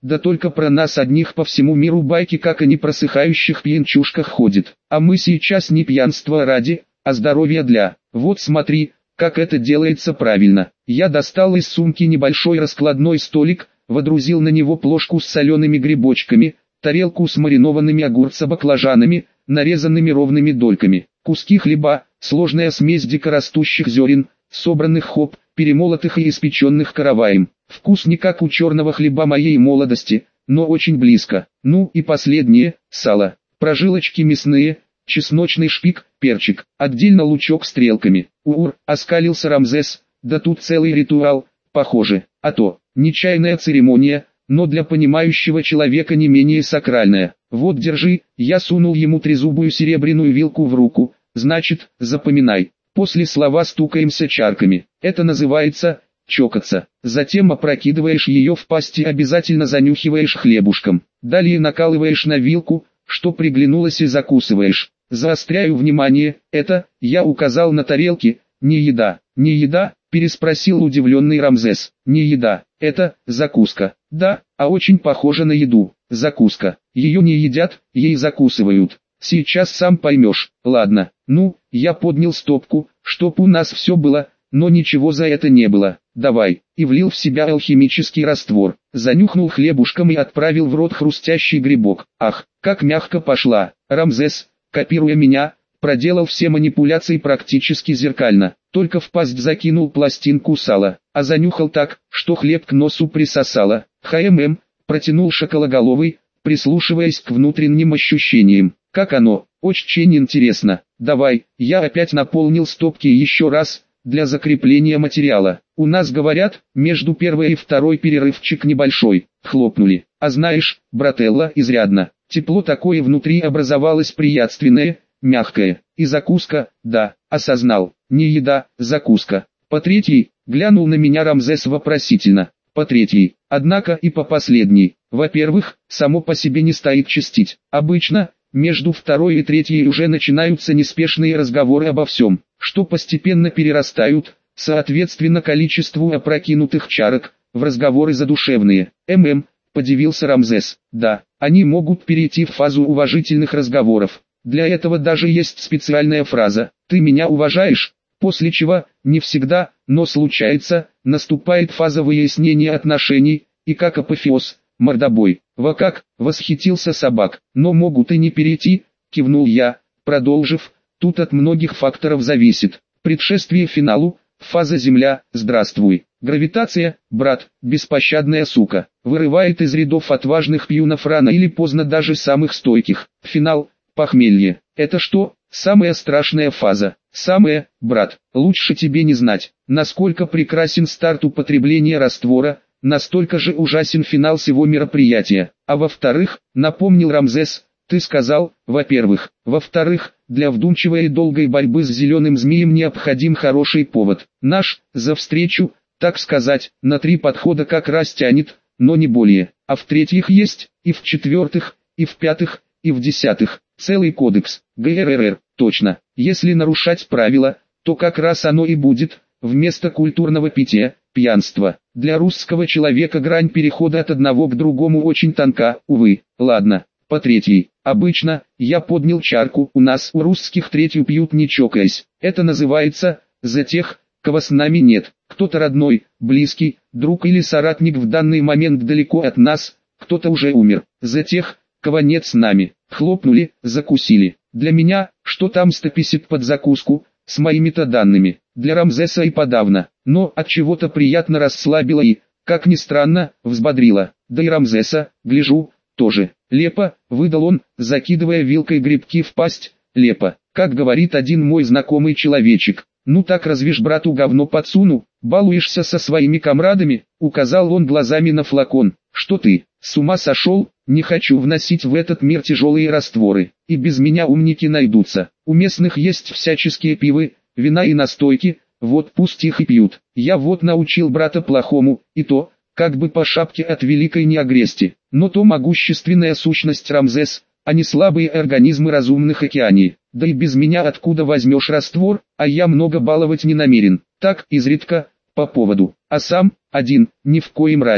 Да только про нас одних по всему миру байки, как о непросыхающих пьянчушках ходит. А мы сейчас не пьянство ради, а здоровье для. Вот смотри, как это делается правильно. Я достал из сумки небольшой раскладной столик, водрузил на него плошку с солеными грибочками, тарелку с маринованными огурцо-баклажанами, нарезанными ровными дольками, куски хлеба, сложная смесь дикорастущих зерен, собранных хоп, перемолотых и испеченных караваем. Вкус не как у черного хлеба моей молодости, но очень близко. Ну и последнее, сало, прожилочки мясные, чесночный шпик, перчик, отдельно лучок стрелками. Ур, оскалился Рамзес, да тут целый ритуал, похоже, а то, нечаянная церемония, но для понимающего человека не менее сакральная. Вот держи, я сунул ему трезубую серебряную вилку в руку, значит, запоминай. После слова стукаемся чарками, это называется чокаться. Затем опрокидываешь ее в пасть и обязательно занюхиваешь хлебушком. Далее накалываешь на вилку, что приглянулось, и закусываешь. Заостряю внимание, это, я указал на тарелки, не еда. Не еда, переспросил удивленный Рамзес. Не еда, это закуска. Да, а очень похоже на еду. Закуска. Ее не едят, ей закусывают. Сейчас сам поймешь. Ладно, ну, я поднял стопку, чтоб у нас все было, но ничего за это не было. Давай, и влил в себя алхимический раствор. Занюхнул хлебушком и отправил в рот хрустящий грибок. Ах, как мягко пошла. Рамзес, копируя меня, проделал все манипуляции практически зеркально. Только в пасть закинул пластинку сала, а занюхал так, что хлеб к носу присосало. ХММ, протянул шокологоловый, прислушиваясь к внутренним ощущениям. Как оно? Очень интересно. Давай, я опять наполнил стопки еще раз, для закрепления материала. У нас говорят, между первой и второй перерывчик небольшой. Хлопнули. А знаешь, брателло, изрядно. Тепло такое внутри образовалось приятственное, мягкое. И закуска, да, осознал. Не еда, закуска. По третьей, глянул на меня Рамзес вопросительно. По третьей, однако и по последней. Во-первых, само по себе не стоит чистить. Обычно, между второй и третьей уже начинаются неспешные разговоры обо всем, что постепенно перерастают, соответственно количеству опрокинутых чарок, в разговоры задушевные. ММ, подивился Рамзес. Да, они могут перейти в фазу уважительных разговоров. Для этого даже есть специальная фраза «ты меня уважаешь?», после чего, не всегда, но случается, наступает фаза выяснения отношений, и как апофеоз, мордобой. Во как, восхитился собак, но могут и не перейти, кивнул я, продолжив, тут от многих факторов зависит. Предшествие финалу, фаза Земля, здравствуй. Гравитация, брат, беспощадная сука, вырывает из рядов отважных пьюнов рано или поздно даже самых стойких. Финал, похмелье. Это что, самая страшная фаза? Самая, брат, лучше тебе не знать, насколько прекрасен старт употребления раствора, настолько же ужасен финал всего мероприятия. А во-вторых, напомнил Рамзес, ты сказал, во-первых, во-вторых, для вдумчивой и долгой борьбы с зеленым змеем необходим хороший повод. Наш, за встречу, так сказать, на три подхода как раз тянет, но не более. А в-третьих есть, и в-четвертых, и в-пятых, и в-десятых, целый кодекс, ГРРР, точно. Если нарушать правила, то как раз оно и будет, вместо культурного питья, пьянство. Для русского человека грань перехода от одного к другому очень тонка, увы. Ладно, по третьей. Обычно, я поднял чарку, у нас у русских третью пьют не чокаясь. Это называется, за тех, кого с нами нет. Кто-то родной, близкий, друг или соратник в данный момент далеко от нас, кто-то уже умер. За тех, кого нет с нами. Хлопнули, закусили. Для меня, что там сто пятьдесят под закуску, с моими-то данными. Для Рамзеса и подавно. Но от чего-то приятно расслабило и, как ни странно, взбодрило. Да и Рамзеса, гляжу, тоже. Лепо, выдал он, закидывая вилкой грибки в пасть. Лепо, как говорит один мой знакомый человечек. Ну так разве ж брату говно подсуну, балуешься со своими комрадами, указал он глазами на флакон. Что ты, с ума сошел? Не хочу вносить в этот мир тяжелые растворы, и без меня умники найдутся. У местных есть всяческие пивы, вина и настойки, вот пусть их и пьют. Я вот научил брата плохому, и то, как бы по шапке от великой неогрести. Но то могущественная сущность Рамзес, а не слабые организмы разумных океаний. Да и без меня откуда возьмешь раствор, а я много баловать не намерен. Так, изредка, по поводу. А сам, один, ни в коем разе.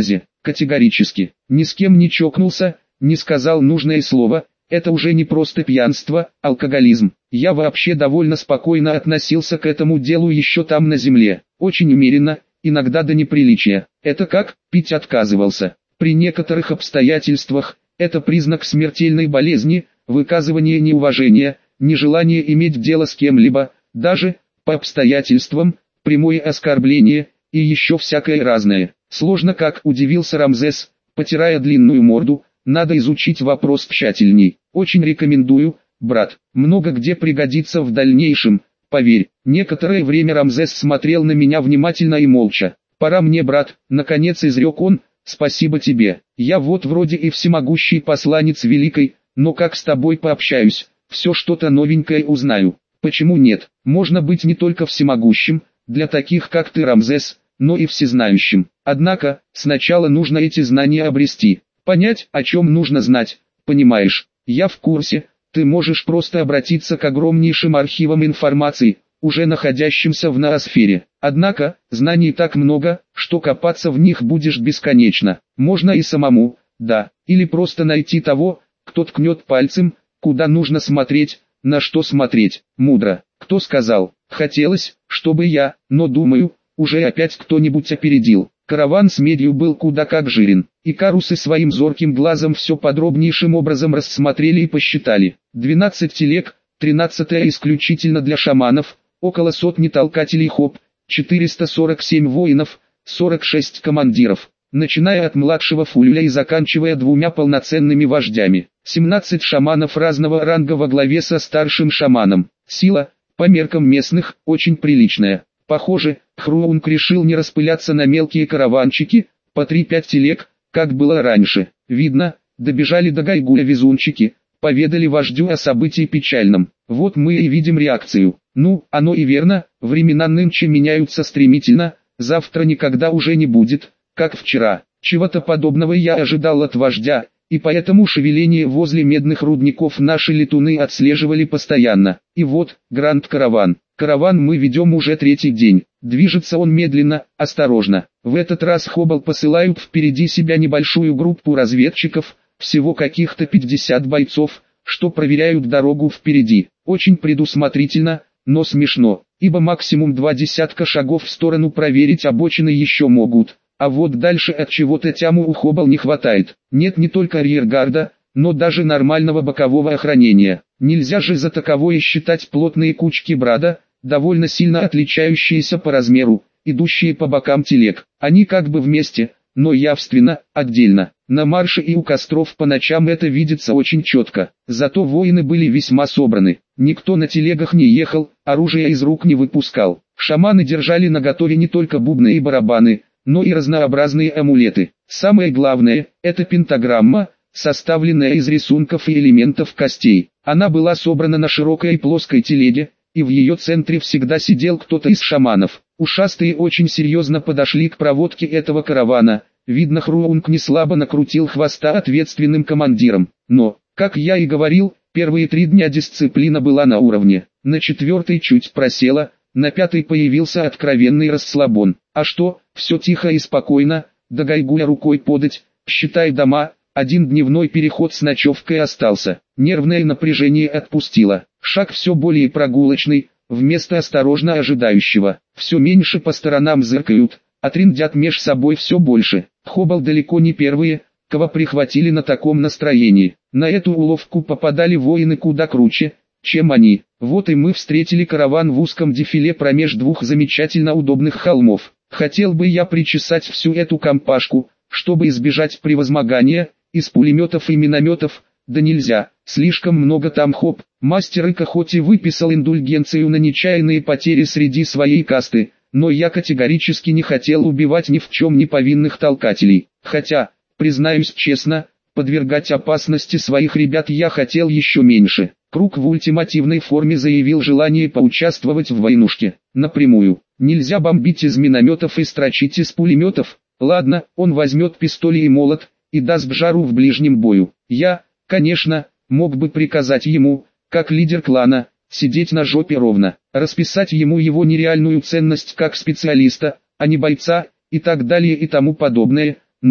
категорически. Ни с кем не чокнулся, не сказал нужное слово. Это уже не просто пьянство, алкоголизм. Я вообще довольно спокойно относился к этому делу еще там на земле. Очень умеренно, иногда до неприличия. Это как, пить отказывался. При некоторых обстоятельствах, это признак смертельной болезни, выказывание неуважения, нежелание иметь дело с кем-либо, даже, по обстоятельствам, прямое оскорбление, и еще всякое разное. Сложно как, удивился Рамзес, потирая длинную морду, надо изучить вопрос тщательней. Очень рекомендую, брат, много где пригодится в дальнейшем, поверь. Некоторое время Рамзес смотрел на меня внимательно и молча. Пора мне, брат, наконец изрек он, спасибо тебе. Я вот вроде и всемогущий посланец великой, но как с тобой пообщаюсь, все что-то новенькое узнаю. Почему нет? Можно быть не только всемогущим, для таких как ты, Рамзес, но и всезнающим. Однако, сначала нужно эти знания обрести. Понять, о чем нужно знать, понимаешь? Я в курсе, ты можешь просто обратиться к огромнейшим архивам информации, уже находящимся в ноосфере. Однако, знаний так много, что копаться в них будешь бесконечно. Можно и самому, да, или просто найти того, кто ткнет пальцем, куда нужно смотреть, на что смотреть. Мудро. Кто сказал? Хотелось, чтобы я, но думаю, уже опять кто-нибудь опередил. Караван с медью был куда как жирен. Икарусы своим зорким глазом все подробнейшим образом рассмотрели и посчитали. двенадцать телег, тринадцатая исключительно для шаманов, около сотни толкателей хоп, четыреста сорок семь воинов, сорок шесть командиров, начиная от младшего фулюля и заканчивая двумя полноценными вождями. семнадцать шаманов разного ранга во главе со старшим шаманом. Сила, по меркам местных, очень приличная. Похоже, Хруунг решил не распыляться на мелкие караванчики, по три-пять телег, как было раньше. Видно, добежали до Гайгуля везунчики, поведали вождю о событии печальном. Вот мы и видим реакцию. Ну, оно и верно, времена нынче меняются стремительно, завтра никогда уже не будет, как вчера. Чего-то подобного я ожидал от вождя, и поэтому шевеление возле медных рудников наши летуны отслеживали постоянно. И вот, Гранд-караван. Караван мы ведем уже третий день. Движется он медленно, осторожно. В этот раз Хоббл посылают впереди себя небольшую группу разведчиков, всего каких-то пятьдесят бойцов, что проверяют дорогу впереди. Очень предусмотрительно, но смешно, ибо максимум два десятка шагов в сторону проверить обочины еще могут, а вот дальше от чего-то тяму у Хоббл не хватает. Нет не только арьергарда, но даже нормального бокового охранения. Нельзя же за таковое считать плотные кучки брада, довольно сильно отличающиеся по размеру, идущие по бокам телег. Они как бы вместе, но явственно, отдельно. На марше и у костров по ночам это видится очень четко. Зато воины были весьма собраны. Никто на телегах не ехал, оружие из рук не выпускал. Шаманы держали наготове не только бубны и барабаны, но и разнообразные амулеты. Самое главное, это пентаграмма, составленная из рисунков и элементов костей. Она была собрана на широкой и плоской телеге, и в ее центре всегда сидел кто-то из шаманов. Ушастые очень серьезно подошли к проводке этого каравана. Видно, Хруунг не слабо накрутил хвоста ответственным командиром. Но, как я и говорил, первые три дня дисциплина была на уровне. На четвертый чуть просела, на пятый появился откровенный расслабон. А что, все тихо и спокойно, до Гайгуля рукой подать, считай дома. Один дневной переход с ночевкой остался. Нервное напряжение отпустило. Шаг все более прогулочный, вместо осторожно ожидающего. Все меньше по сторонам зыркают, а трындят меж собой все больше. Хоббл далеко не первые, кого прихватили на таком настроении. На эту уловку попадали воины куда круче, чем они. Вот и мы встретили караван в узком дефиле промеж двух замечательно удобных холмов. Хотел бы я причесать всю эту компашку, чтобы избежать превозмогания, из пулеметов и минометов, да нельзя, слишком много там хоп. Мастер Ика хоть и выписал индульгенцию на нечаянные потери среди своей касты, но я категорически не хотел убивать ни в чем не повинных толкателей. Хотя, признаюсь честно, подвергать опасности своих ребят я хотел еще меньше. Круг в ультимативной форме заявил желание поучаствовать в войнушке. Напрямую. Нельзя бомбить из минометов и строчить из пулеметов. Ладно, он возьмет пистоли и молот, и даст жару в ближнем бою. Я, конечно, мог бы приказать ему, как лидер клана, сидеть на жопе ровно, расписать ему его нереальную ценность как специалиста, а не бойца, и так далее и тому подобное, но,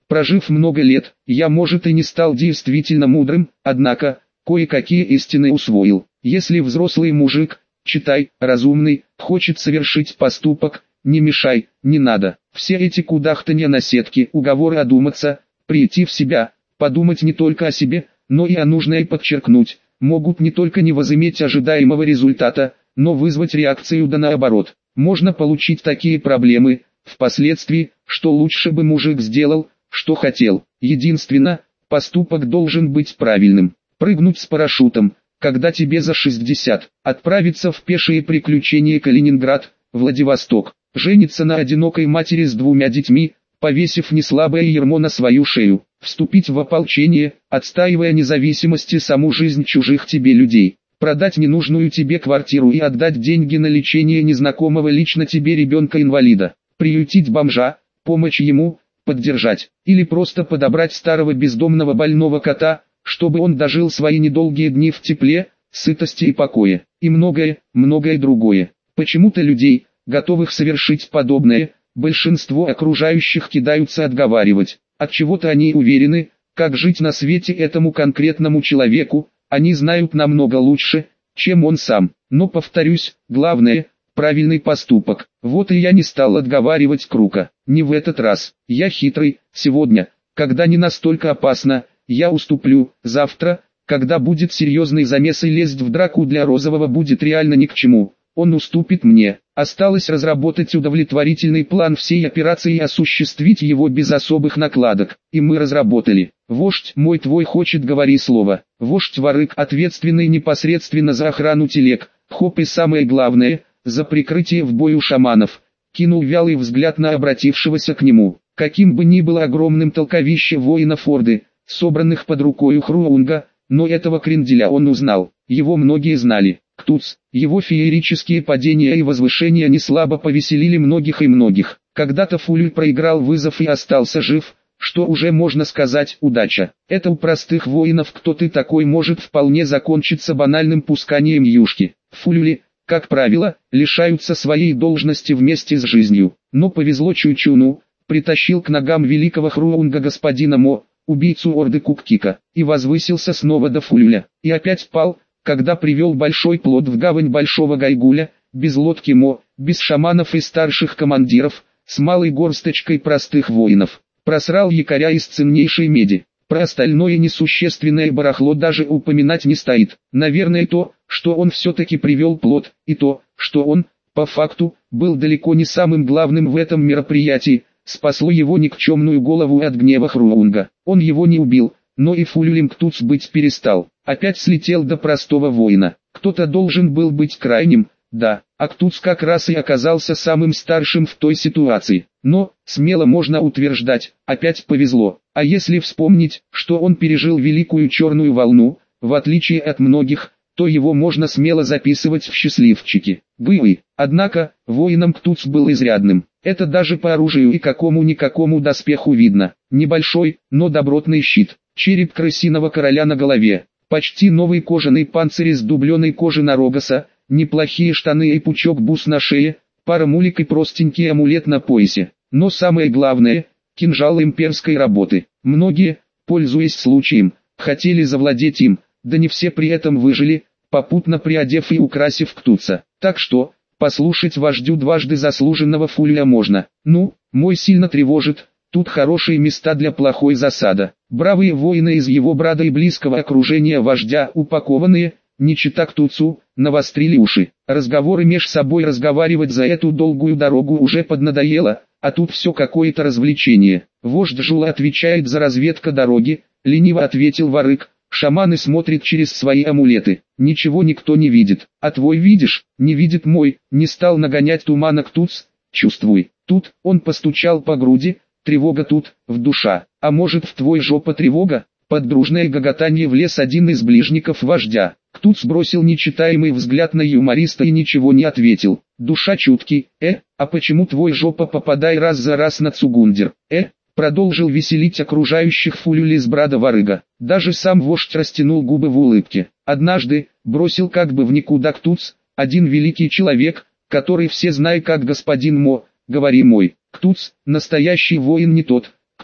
Прожив много лет, я, может, и не стал действительно мудрым, однако, кое-какие истины усвоил. Если взрослый мужик, читай, разумный, хочет совершить поступок, не мешай, не надо. Все эти кудахтанья на сетке, уговоры одуматься, прийти в себя, подумать не только о себе, но и о нужное подчеркнуть, могут не только не возыметь ожидаемого результата, но вызвать реакцию да наоборот. Можно получить такие проблемы, впоследствии, что лучше бы мужик сделал, что хотел. Единственно, поступок должен быть правильным. Прыгнуть с парашютом, когда тебе за шестьдесят, отправиться в пешие приключения Калининград, Владивосток, жениться на одинокой матери с двумя детьми, повесив неслабое ярмо на свою шею, вступить в ополчение, отстаивая независимость и саму жизнь чужих тебе людей, продать ненужную тебе квартиру и отдать деньги на лечение незнакомого лично тебе ребенка-инвалида, приютить бомжа, помочь ему, поддержать, или просто подобрать старого бездомного больного кота, чтобы он дожил свои недолгие дни в тепле, сытости и покое, и многое, многое другое. Почему-то людей, готовых совершить подобное, большинство окружающих кидаются отговаривать. Отчего-то они уверены, как жить на свете этому конкретному человеку, они знают намного лучше, чем он сам. Но повторюсь, главное – правильный поступок. Вот и я не стал отговаривать Крука. Не в этот раз. Я хитрый. Сегодня, когда не настолько опасно, я уступлю. Завтра, когда будет серьезный замес и лезть в драку для Розового будет реально ни к чему, он уступит мне. Осталось разработать удовлетворительный план всей операции и осуществить его без особых накладок. И мы разработали. Вождь мой твой хочет, говори слово. Вождь Варык, ответственный непосредственно за охрану телег, хоп, и самое главное, за прикрытие в бою шаманов, кинул вялый взгляд на обратившегося к нему. Каким бы ни было огромным толковище воинов Орды, собранных под рукою Хруунга, но этого кренделя он узнал. Его многие знали. Ктуц, его феерические падения и возвышения неслабо повеселили многих и многих. Когда-то Фулюль проиграл вызов и остался жив, что уже можно сказать удача. Это у простых воинов кто ты такой может вполне закончиться банальным пусканием юшки. Фулюли, как правило, лишаются своей должности вместе с жизнью. Но повезло Чучуну, притащил к ногам великого Хруунга господина Мо, убийцу Орды Куккика, и возвысился снова до Фулюля. И опять пал, когда привел большой плот в гавань Большого Гайгуля, без лодки Мо, без шаманов и старших командиров, с малой горсточкой простых воинов. Просрал якоря из ценнейшей меди. Про остальное несущественное барахло даже упоминать не стоит. Наверное то, что он все-таки привел плот, и то, что он, по факту, был далеко не самым главным в этом мероприятии, спасло его никчемную голову от гнева Хруунга. Он его не убил, но и Фулюлем Ктуц быть перестал. Опять слетел до простого воина. Кто-то должен был быть крайним, да, а Ктуц как раз и оказался самым старшим в той ситуации. Но, смело можно утверждать, опять повезло. А если вспомнить, что он пережил Великую Черную Волну, в отличие от многих, то его можно смело записывать в счастливчики. Гыуи. Однако, воином Ктуц был изрядным. Это даже по оружию и какому-никакому доспеху видно. Небольшой, но добротный щит, череп крысиного короля на голове, почти новый кожаный панцирь из дубленой кожи Нарогоса, неплохие штаны и пучок бус на шее, пара мулик и простенький амулет на поясе. Но самое главное – кинжал имперской работы. Многие, пользуясь случаем, хотели завладеть им, да не все при этом выжили, попутно приодев и украсив Ктуца. Так что, послушать вождю дважды заслуженного Фулюля можно. Ну, мой сильно тревожит, тут хорошие места для плохой засады. Бравые воины из его брада и близкого окружения вождя, упакованные, не чита Ктуцу, навострили уши. Разговоры меж собой разговаривать за эту долгую дорогу уже поднадоело, а тут все какое-то развлечение. Вождь Жула отвечает за разведка дороги, лениво ответил Варык. Шаманы смотрят через свои амулеты. Ничего никто не видит. А твой видишь? Не видит мой. Не стал нагонять тумана Ктуц. Чувствуй. Тут он постучал по груди. Тревога тут, в душа. А может в твой жопа тревога? Под дружное гоготанье влез один из ближников вождя. Ктуц бросил нечитаемый взгляд на юмориста и ничего не ответил. Душа чуткий. Э, а почему твой жопа попадай раз за раз на Цугундер? Э, продолжил веселить окружающих Фулюли с брада Варыга. Даже сам вождь растянул губы в улыбке. Однажды, бросил как бы в никуда Ктуц, один великий человек, который все знают как господин Мо, говори мой. Ктуц, настоящий воин не тот,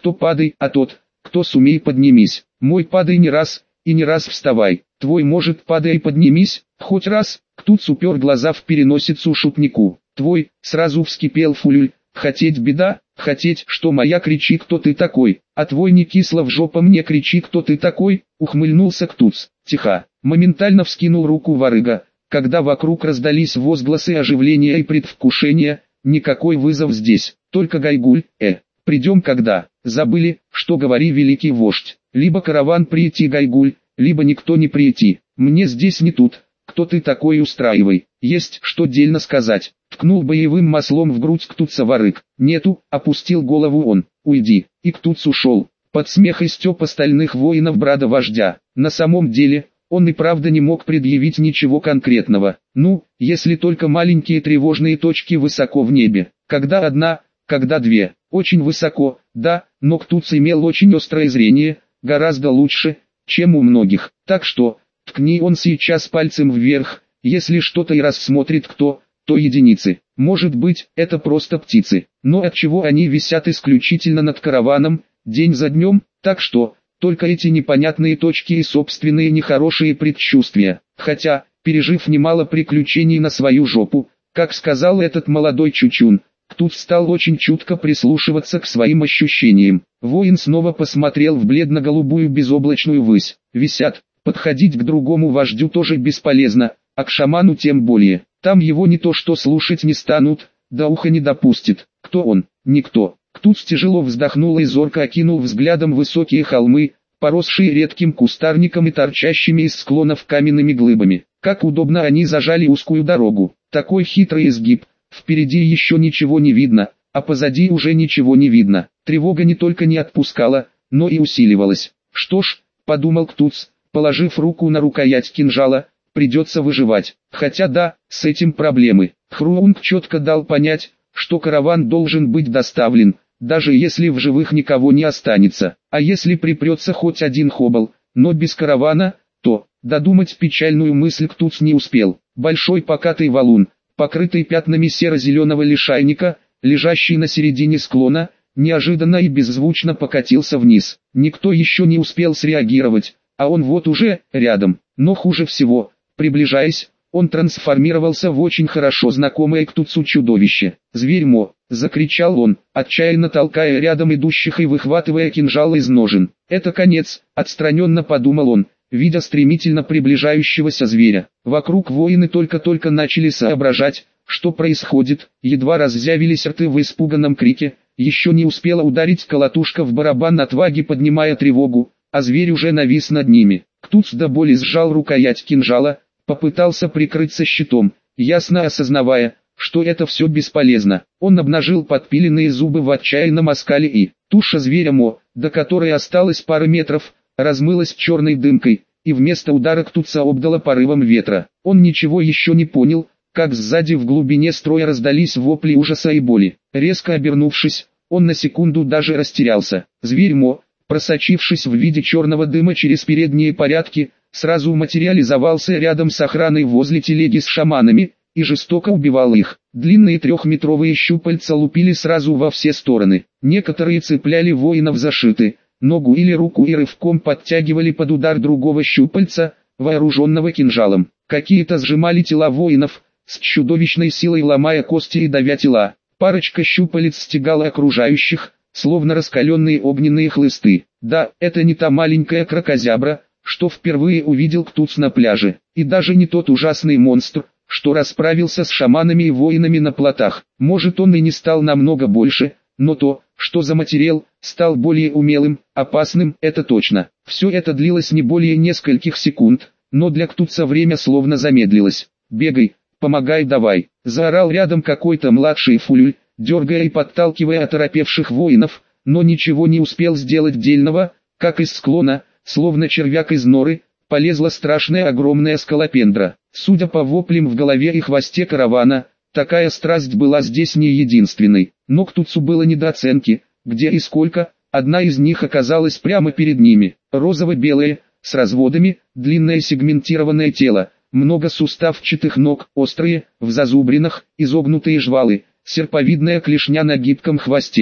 кто падай, а тот, кто сумей поднимись. Мой падай не раз, и не раз вставай. Твой может падай и поднимись, хоть раз. Ктуц упер глаза в переносицу шутнику. Твой, сразу вскипел Фулюль, хотеть беда, хотеть, что моя кричи, кто ты такой, а твой не кисло в жопа мне кричи, кто ты такой, ухмыльнулся Ктуц. Тихо, моментально вскинул руку ворыга, когда вокруг раздались возгласы оживления и предвкушения. Никакой вызов здесь, только Гайгуль, э, придем когда, забыли, что говори великий вождь, либо караван прийти Гайгуль, либо никто не прийти, мне здесь не тут, кто ты такой устраивай, есть что дельно сказать, ткнул боевым маслом в грудь Ктуца ворык, нету, опустил голову он, уйди, и Ктуц ушел, под смех и стёб остальных воинов брата вождя, на самом деле, он и правда не мог предъявить ничего конкретного, ну, если только маленькие тревожные точки высоко в небе, когда одна, когда две, очень высоко, да, но Ктуц имел очень острое зрение, гораздо лучше, чем у многих, так что, ткни он сейчас пальцем вверх, если что-то и рассмотрит кто, то единицы, может быть, это просто птицы, но отчего они висят исключительно над караваном, день за днем, так что, только эти непонятные точки и собственные нехорошие предчувствия, хотя, пережив немало приключений на свою жопу, как сказал этот молодой чучун, Ктуц стал очень чутко прислушиваться к своим ощущениям. Воин снова посмотрел в бледно-голубую безоблачную высь. Висят, подходить к другому вождю тоже бесполезно, а к шаману тем более. Там его не то что слушать не станут, до уха не допустит. Кто он? Никто. Ктуц тяжело вздохнул и зорко окинул взглядом высокие холмы, поросшие редким кустарником и торчащими из склонов каменными глыбами. Как удобно они зажали узкую дорогу. Такой хитрый изгиб. Впереди еще ничего не видно, а позади уже ничего не видно. Тревога не только не отпускала, но и усиливалась. Что ж, подумал Ктуц, положив руку на рукоять кинжала, придется выживать. Хотя да, с этим проблемы. Хруунг четко дал понять, что караван должен быть доставлен, даже если в живых никого не останется. А если припрется хоть один хоббл, но без каравана, то, додумать печальную мысль Ктуц не успел. Большой покатый валун, покрытый пятнами серо-зеленого лишайника, лежащий на середине склона, неожиданно и беззвучно покатился вниз. Никто еще не успел среагировать, а он вот уже рядом. Но хуже всего, приближаясь, он трансформировался в очень хорошо знакомое Ктуцу чудовище. «Зверь-мо!» — закричал он, отчаянно толкая рядом идущих и выхватывая кинжал из ножен. «Это конец», — отстраненно подумал он, видя стремительно приближающегося зверя. Вокруг воины только-только начали соображать, что происходит, едва раззявились рты в испуганном крике, еще не успела ударить колотушка в барабан отваги, поднимая тревогу, а зверь уже навис над ними. Ктуц до боли сжал рукоять кинжала, попытался прикрыться щитом, ясно осознавая, что это все бесполезно. Он обнажил подпиленные зубы в отчаянном оскале, и туша зверя Мо, до которой осталось пара метров, размылась черной дымкой, и вместо удара Ктуца обдала порывом ветра. Он ничего еще не понял, как сзади в глубине строя раздались вопли ужаса и боли. Резко обернувшись, он на секунду даже растерялся. Зверь Мо, просочившись в виде черного дыма через передние порядки, сразу материализовался рядом с охраной возле телеги с шаманами, и жестоко убивал их. Длинные трехметровые щупальца лупили сразу во все стороны. Некоторые цепляли воинов за шиты, ногу или руку и рывком подтягивали под удар другого щупальца, вооруженного кинжалом. Какие-то сжимали тела воинов, с чудовищной силой ломая кости и давя тела. Парочка щупалец стегала окружающих, словно раскаленные огненные хлысты. Да, это не та маленькая кракозябра, что впервые увидел Ктуц на пляже, и даже не тот ужасный монстр, что расправился с шаманами и воинами на плотах. Может, он и не стал намного больше, но то, что заматерел, стал более умелым, опасным, это точно. Все это длилось не более нескольких секунд, но для Ктуца время словно замедлилось. «Бегай, помогай давай!» — заорал рядом какой-то младший Фулюль, дергая и подталкивая оторопевших воинов, но ничего не успел сделать дельного, как из склона, словно червяк из норы, полезла страшная огромная скалопендра. Судя по воплям в голове и хвосте каравана, такая страсть была здесь не единственной. Но Ктуцу было не до оценки, где и сколько. Одна из них оказалась прямо перед ними, розово-белая, с разводами, длинное сегментированное тело, много суставчатых ног, острые, в зазубринах, изогнутые жвалы, серповидная клешня на гибком хвосте.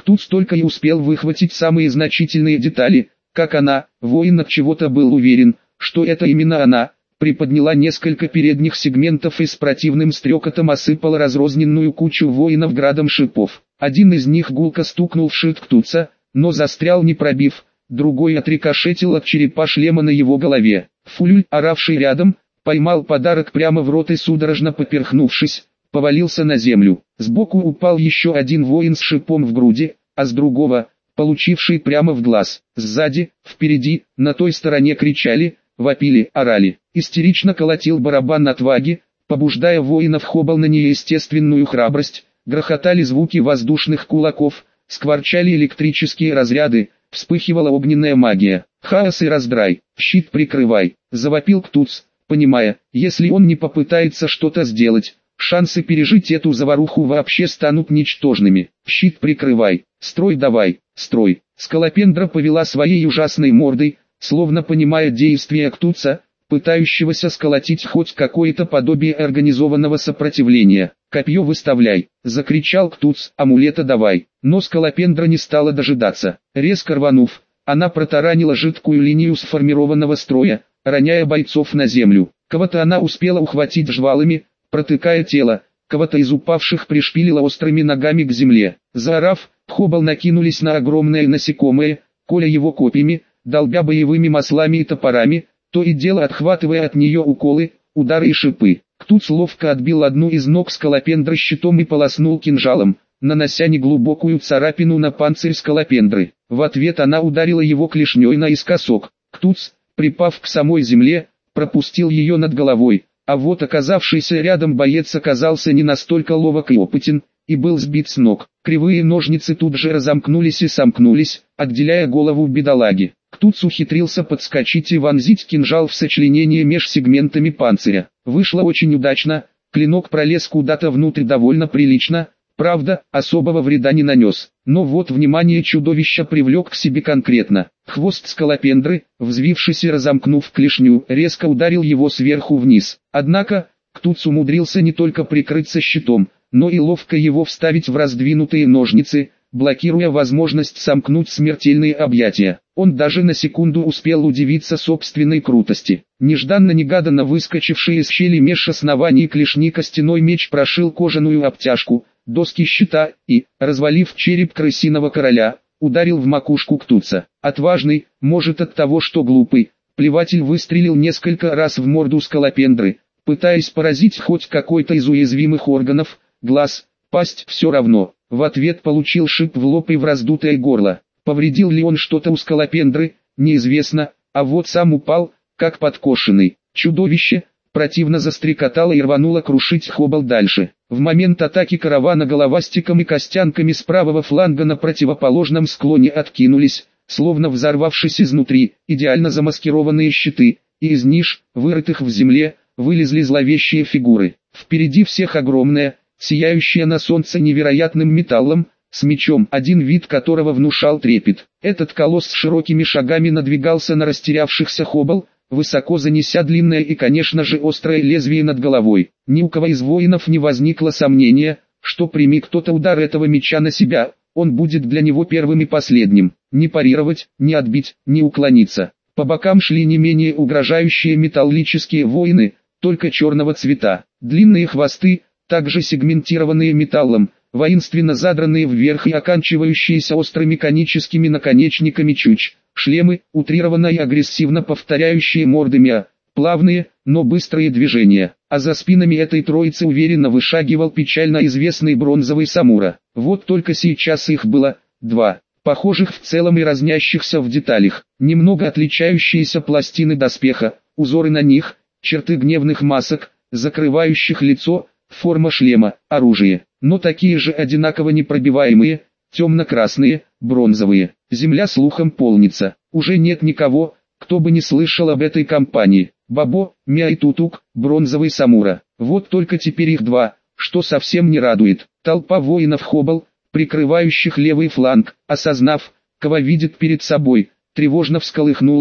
Ктуц только и успел выхватить самые значительные детали, как она, воин от чего-то был уверен, что это именно она, приподняла несколько передних сегментов и с противным стрекотом осыпала разрозненную кучу воинов градом шипов. Один из них гулко стукнул в щит Ктуца, но застрял не пробив, другой отрикошетил от черепа шлема на его голове. Фулюль, оравший рядом, поймал подарок прямо в рот и судорожно поперхнувшись, повалился на землю. Сбоку упал еще один воин с шипом в груди, а с другого, получивший прямо в глаз. Сзади, впереди, на той стороне кричали, вопили, орали. Истерично колотил барабан отваги, побуждая воинов Хобал на неестественную храбрость, грохотали звуки воздушных кулаков, скворчали электрические разряды, вспыхивала огненная магия. Хаос и раздрай, щит прикрывай, завопил Ктуц, понимая, если он не попытается что-то сделать, шансы пережить эту заваруху вообще станут ничтожными. Щит прикрывай, строй давай, строй. Скалопендра повела своей ужасной мордой, словно понимая действия Ктуца, пытающегося сколотить хоть какое-то подобие организованного сопротивления. «Копье выставляй!» — закричал Ктуц, «амулета давай!» Но Скалопендра не стала дожидаться. Резко рванув, она протаранила жидкую линию сформированного строя, роняя бойцов на землю. Кого-то она успела ухватить жвалами, протыкая тело, кого-то из упавших пришпилила острыми ногами к земле. Заорав, Хобал накинулись на огромное насекомое, коля его копьями, долбя боевыми маслами и топорами, то и дело отхватывая от нее уколы, удары и шипы. Ктуц ловко отбил одну из ног Скалопендры щитом и полоснул кинжалом, нанося неглубокую царапину на панцирь Скалопендры. В ответ она ударила его клешней наискосок. Ктуц, припав к самой земле, пропустил ее над головой, а вот оказавшийся рядом боец оказался не настолько ловок и опытен, и был сбит с ног. Кривые ножницы тут же разомкнулись и сомкнулись, отделяя голову бедолаги. Ктуц ухитрился подскочить и вонзить кинжал в сочленение меж сегментами панциря. Вышло очень удачно, клинок пролез куда-то внутрь довольно прилично, правда, особого вреда не нанес. Но вот внимание чудовища привлек к себе конкретно. Хвост Скалопендры, взвившись и разомкнув клешню, резко ударил его сверху вниз. Однако, Ктуц умудрился не только прикрыться щитом, но и ловко его вставить в раздвинутые ножницы, блокируя возможность сомкнуть смертельные объятия. Он даже на секунду успел удивиться собственной крутости. Нежданно-негаданно выскочивший из щели меж оснований клешни костяной меч прошил кожаную обтяжку, доски щита и, развалив череп крысиного короля, ударил в макушку Ктуца. Отважный, может от того, что глупый, плеватель выстрелил несколько раз в морду Скалопендры, пытаясь поразить хоть какой-то из уязвимых органов, глаз, пасть, все равно. В ответ получил шип в лоб и в раздутое горло. Повредил ли он что-то у Скалопендры, неизвестно, а вот сам упал, как подкошенный. Чудовище противно застрекотало и рвануло крушить Хобал дальше. В момент атаки каравана головастиком и костянками с правого фланга на противоположном склоне откинулись, словно взорвавшись изнутри, идеально замаскированные щиты, и из ниш, вырытых в земле, вылезли зловещие фигуры. Впереди всех огромная, сияющая на солнце невероятным металлом, с мечом, один вид которого внушал трепет. Этот колосс с широкими шагами надвигался на растерявшихся Хобал, высоко занеся длинное и, конечно же, острое лезвие над головой. Ни у кого из воинов не возникло сомнения, что прими кто-то удар этого меча на себя, он будет для него первым и последним. Ни парировать, ни отбить, ни уклониться. По бокам шли не менее угрожающие металлические воины, только черного цвета. Длинные хвосты, также сегментированные металлом, воинственно задранные вверх и оканчивающиеся острыми коническими наконечниками чуч, шлемы, утрированно и агрессивно повторяющие морды Миа, плавные, но быстрые движения, а за спинами этой троицы уверенно вышагивал печально известный бронзовый Самура. Вот только сейчас их было два, похожих в целом и разнящихся в деталях, немного отличающиеся пластины доспеха, узоры на них, черты гневных масок, закрывающих лицо, форма шлема, оружие, но такие же одинаково непробиваемые, темно-красные, бронзовые. Земля слухом полнится, уже нет никого, кто бы не слышал об этой компании. Бабо, Миа и Тутук, бронзовый Самура. Вот только теперь их два, что совсем не радует. Толпа воинов Хобал, прикрывающих левый фланг, осознав, кого видит перед собой, тревожно всколыхнулась,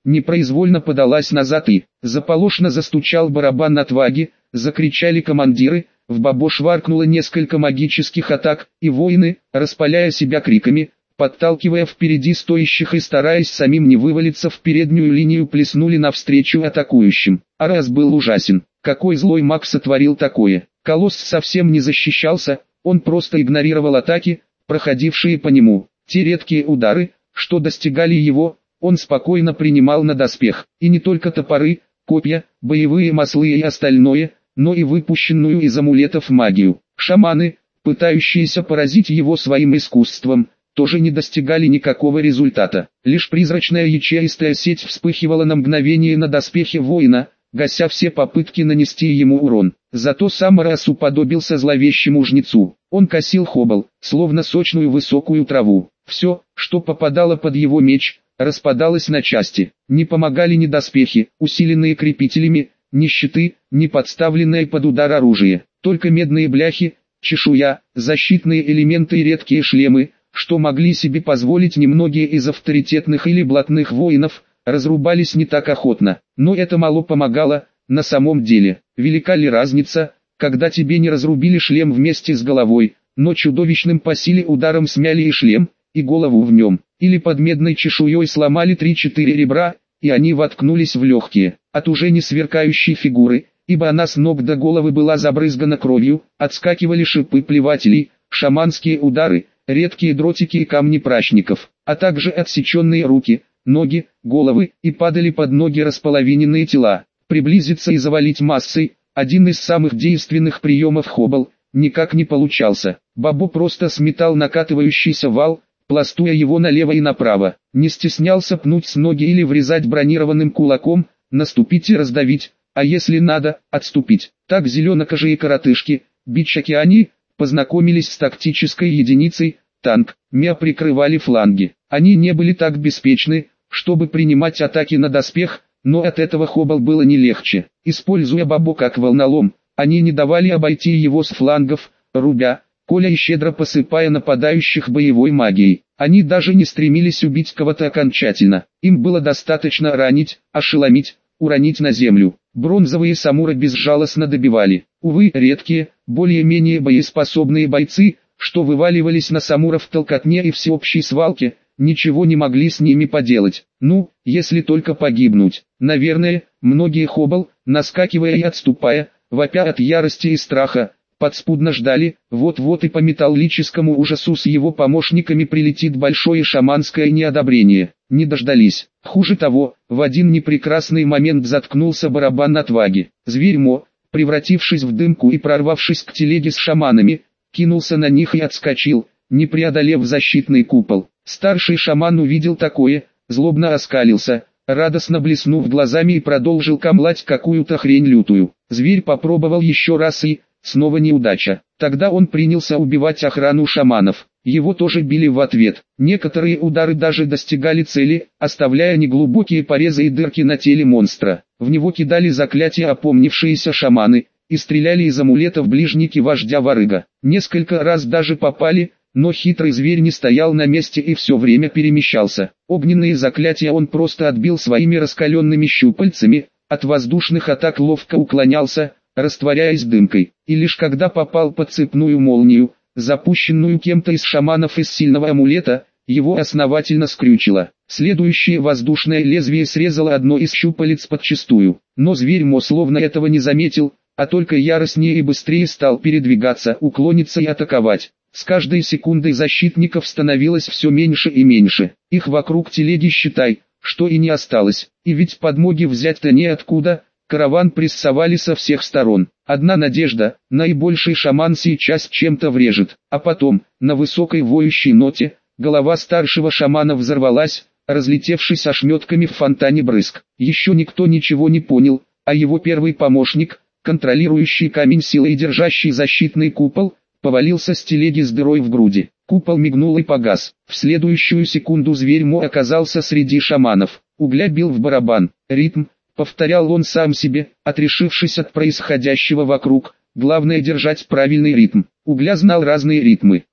непроизвольно подалась назад и, заполошно застучал барабан отваги, закричали командиры, в бобо шваркнуло несколько магических атак, и воины, распаляя себя криками, подталкивая впереди стоящих и стараясь самим не вывалиться в переднюю линию, плеснули навстречу атакующим. Арас был ужасен. Какой злой маг сотворил такое? Колосс совсем не защищался, он просто игнорировал атаки, проходившие по нему. Те редкие удары, что достигали его, он спокойно принимал на доспех. И не только топоры, копья, боевые маслы и остальное, но и выпущенную из амулетов магию. Шаманы, пытающиеся поразить его своим искусством, тоже не достигали никакого результата. Лишь призрачная ячеистая сеть вспыхивала на мгновение на доспехе воина, гася все попытки нанести ему урон. Зато сам Арас уподобился зловещему жнецу. Он косил хоббл, словно сочную высокую траву. Все, что попадало под его меч, распадалось на части. Не помогали ни доспехи, усиленные крепителями, ни щиты, ни подставленное под удар оружие. Только медные бляхи, чешуя, защитные элементы и редкие шлемы, что могли себе позволить немногие из авторитетных или блатных воинов, разрубались не так охотно. Но это мало помогало, на самом деле. Велика ли разница, когда тебе не разрубили шлем вместе с головой, но чудовищным по силе ударом смяли и шлем, и голову в нем, или под медной чешуей сломали три-четыре ребра, и они воткнулись в легкие. От уже не сверкающей фигуры, ибо она с ног до головы была забрызгана кровью, отскакивали шипы плевателей, шаманские удары, редкие дротики и камни пращников, а также отсеченные руки, ноги, головы, и падали под ноги располовиненные тела. Приблизиться и завалить массой, один из самых действенных приемов хоббл, никак не получался. Бобо просто сметал накатывающийся вал, пластуя его налево и направо, не стеснялся пнуть с ноги или врезать бронированным кулаком, наступить и раздавить, а если надо, отступить. Так зеленокожие коротышки, бичакиани, познакомились с тактической единицей, танк, меа прикрывали фланги. Они не были так беспечны, чтобы принимать атаки на доспех, но от этого хоббл было не легче. Используя бобо как волнолом, они не давали обойти его с флангов, рубя, коля и щедро посыпая нападающих боевой магией. Они даже не стремились убить кого-то окончательно, им было достаточно ранить, ошеломить, уронить на землю. Бронзовые самуры безжалостно добивали. Увы, редкие, более-менее боеспособные бойцы, что вываливались на самуров в толкотне и всеобщей свалке, ничего не могли с ними поделать. Ну, если только погибнуть. Наверное, многие хоббл, наскакивая и отступая, вопя от ярости и страха, подспудно ждали, вот-вот и по металлическому ужасу с его помощниками прилетит большое шаманское неодобрение. Не дождались. Хуже того, в один непрекрасный момент заткнулся барабан отваги. Зверь Мо, превратившись в дымку и прорвавшись к телеге с шаманами, кинулся на них и отскочил, не преодолев защитный купол. Старший шаман увидел такое, злобно оскалился, радостно блеснув глазами, и продолжил камлать какую-то хрень лютую. Зверь попробовал еще раз и, снова неудача. Тогда он принялся убивать охрану шаманов. Его тоже били в ответ. Некоторые удары даже достигали цели, оставляя неглубокие порезы и дырки на теле монстра. В него кидали заклятия опомнившиеся шаманы, и стреляли из амулетов ближники вождя Варыга. Несколько раз даже попали, но хитрый зверь не стоял на месте и все время перемещался. Огненные заклятия он просто отбил своими раскаленными щупальцами, от воздушных атак ловко уклонялся, растворяясь дымкой. И лишь когда попал под цепную молнию, запущенную кем-то из шаманов из сильного амулета, его основательно скрючило. Следующее воздушное лезвие срезало одно из щупалец подчистую. Но зверь Мо словно этого не заметил, а только яростнее и быстрее стал передвигаться, уклониться и атаковать. С каждой секундой защитников становилось все меньше и меньше. Их вокруг телеги, считай, что и не осталось. И ведь подмоги взять-то неоткуда, караван прессовали со всех сторон. Одна надежда, наибольший шаман сейчас чем-то врежет. А потом, на высокой воющей ноте, голова старшего шамана взорвалась, разлетевшись ошметками в фонтане брызг. Еще никто ничего не понял, а его первый помощник, контролирующий камень силы и держащий защитный купол, повалился с телеги с дырой в груди. Купол мигнул и погас. В следующую секунду зверь Мо оказался среди шаманов. Угля бил в барабан. Ритм, повторял он сам себе, отрешившись от происходящего вокруг. Главное держать правильный ритм. Угля знал разные ритмы.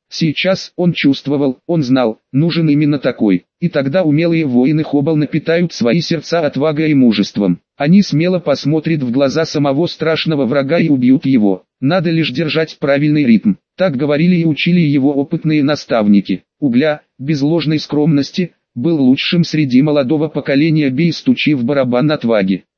Сейчас он чувствовал, он знал, нужен именно такой. И тогда умелые воины Хоббл напитают свои сердца отвагой и мужеством. Они смело посмотрят в глаза самого страшного врага и убьют его. Надо лишь держать правильный ритм. Так говорили и учили его опытные наставники. Угля, без ложной скромности, был лучшим среди молодого поколения, бей, стучи в барабан отваги.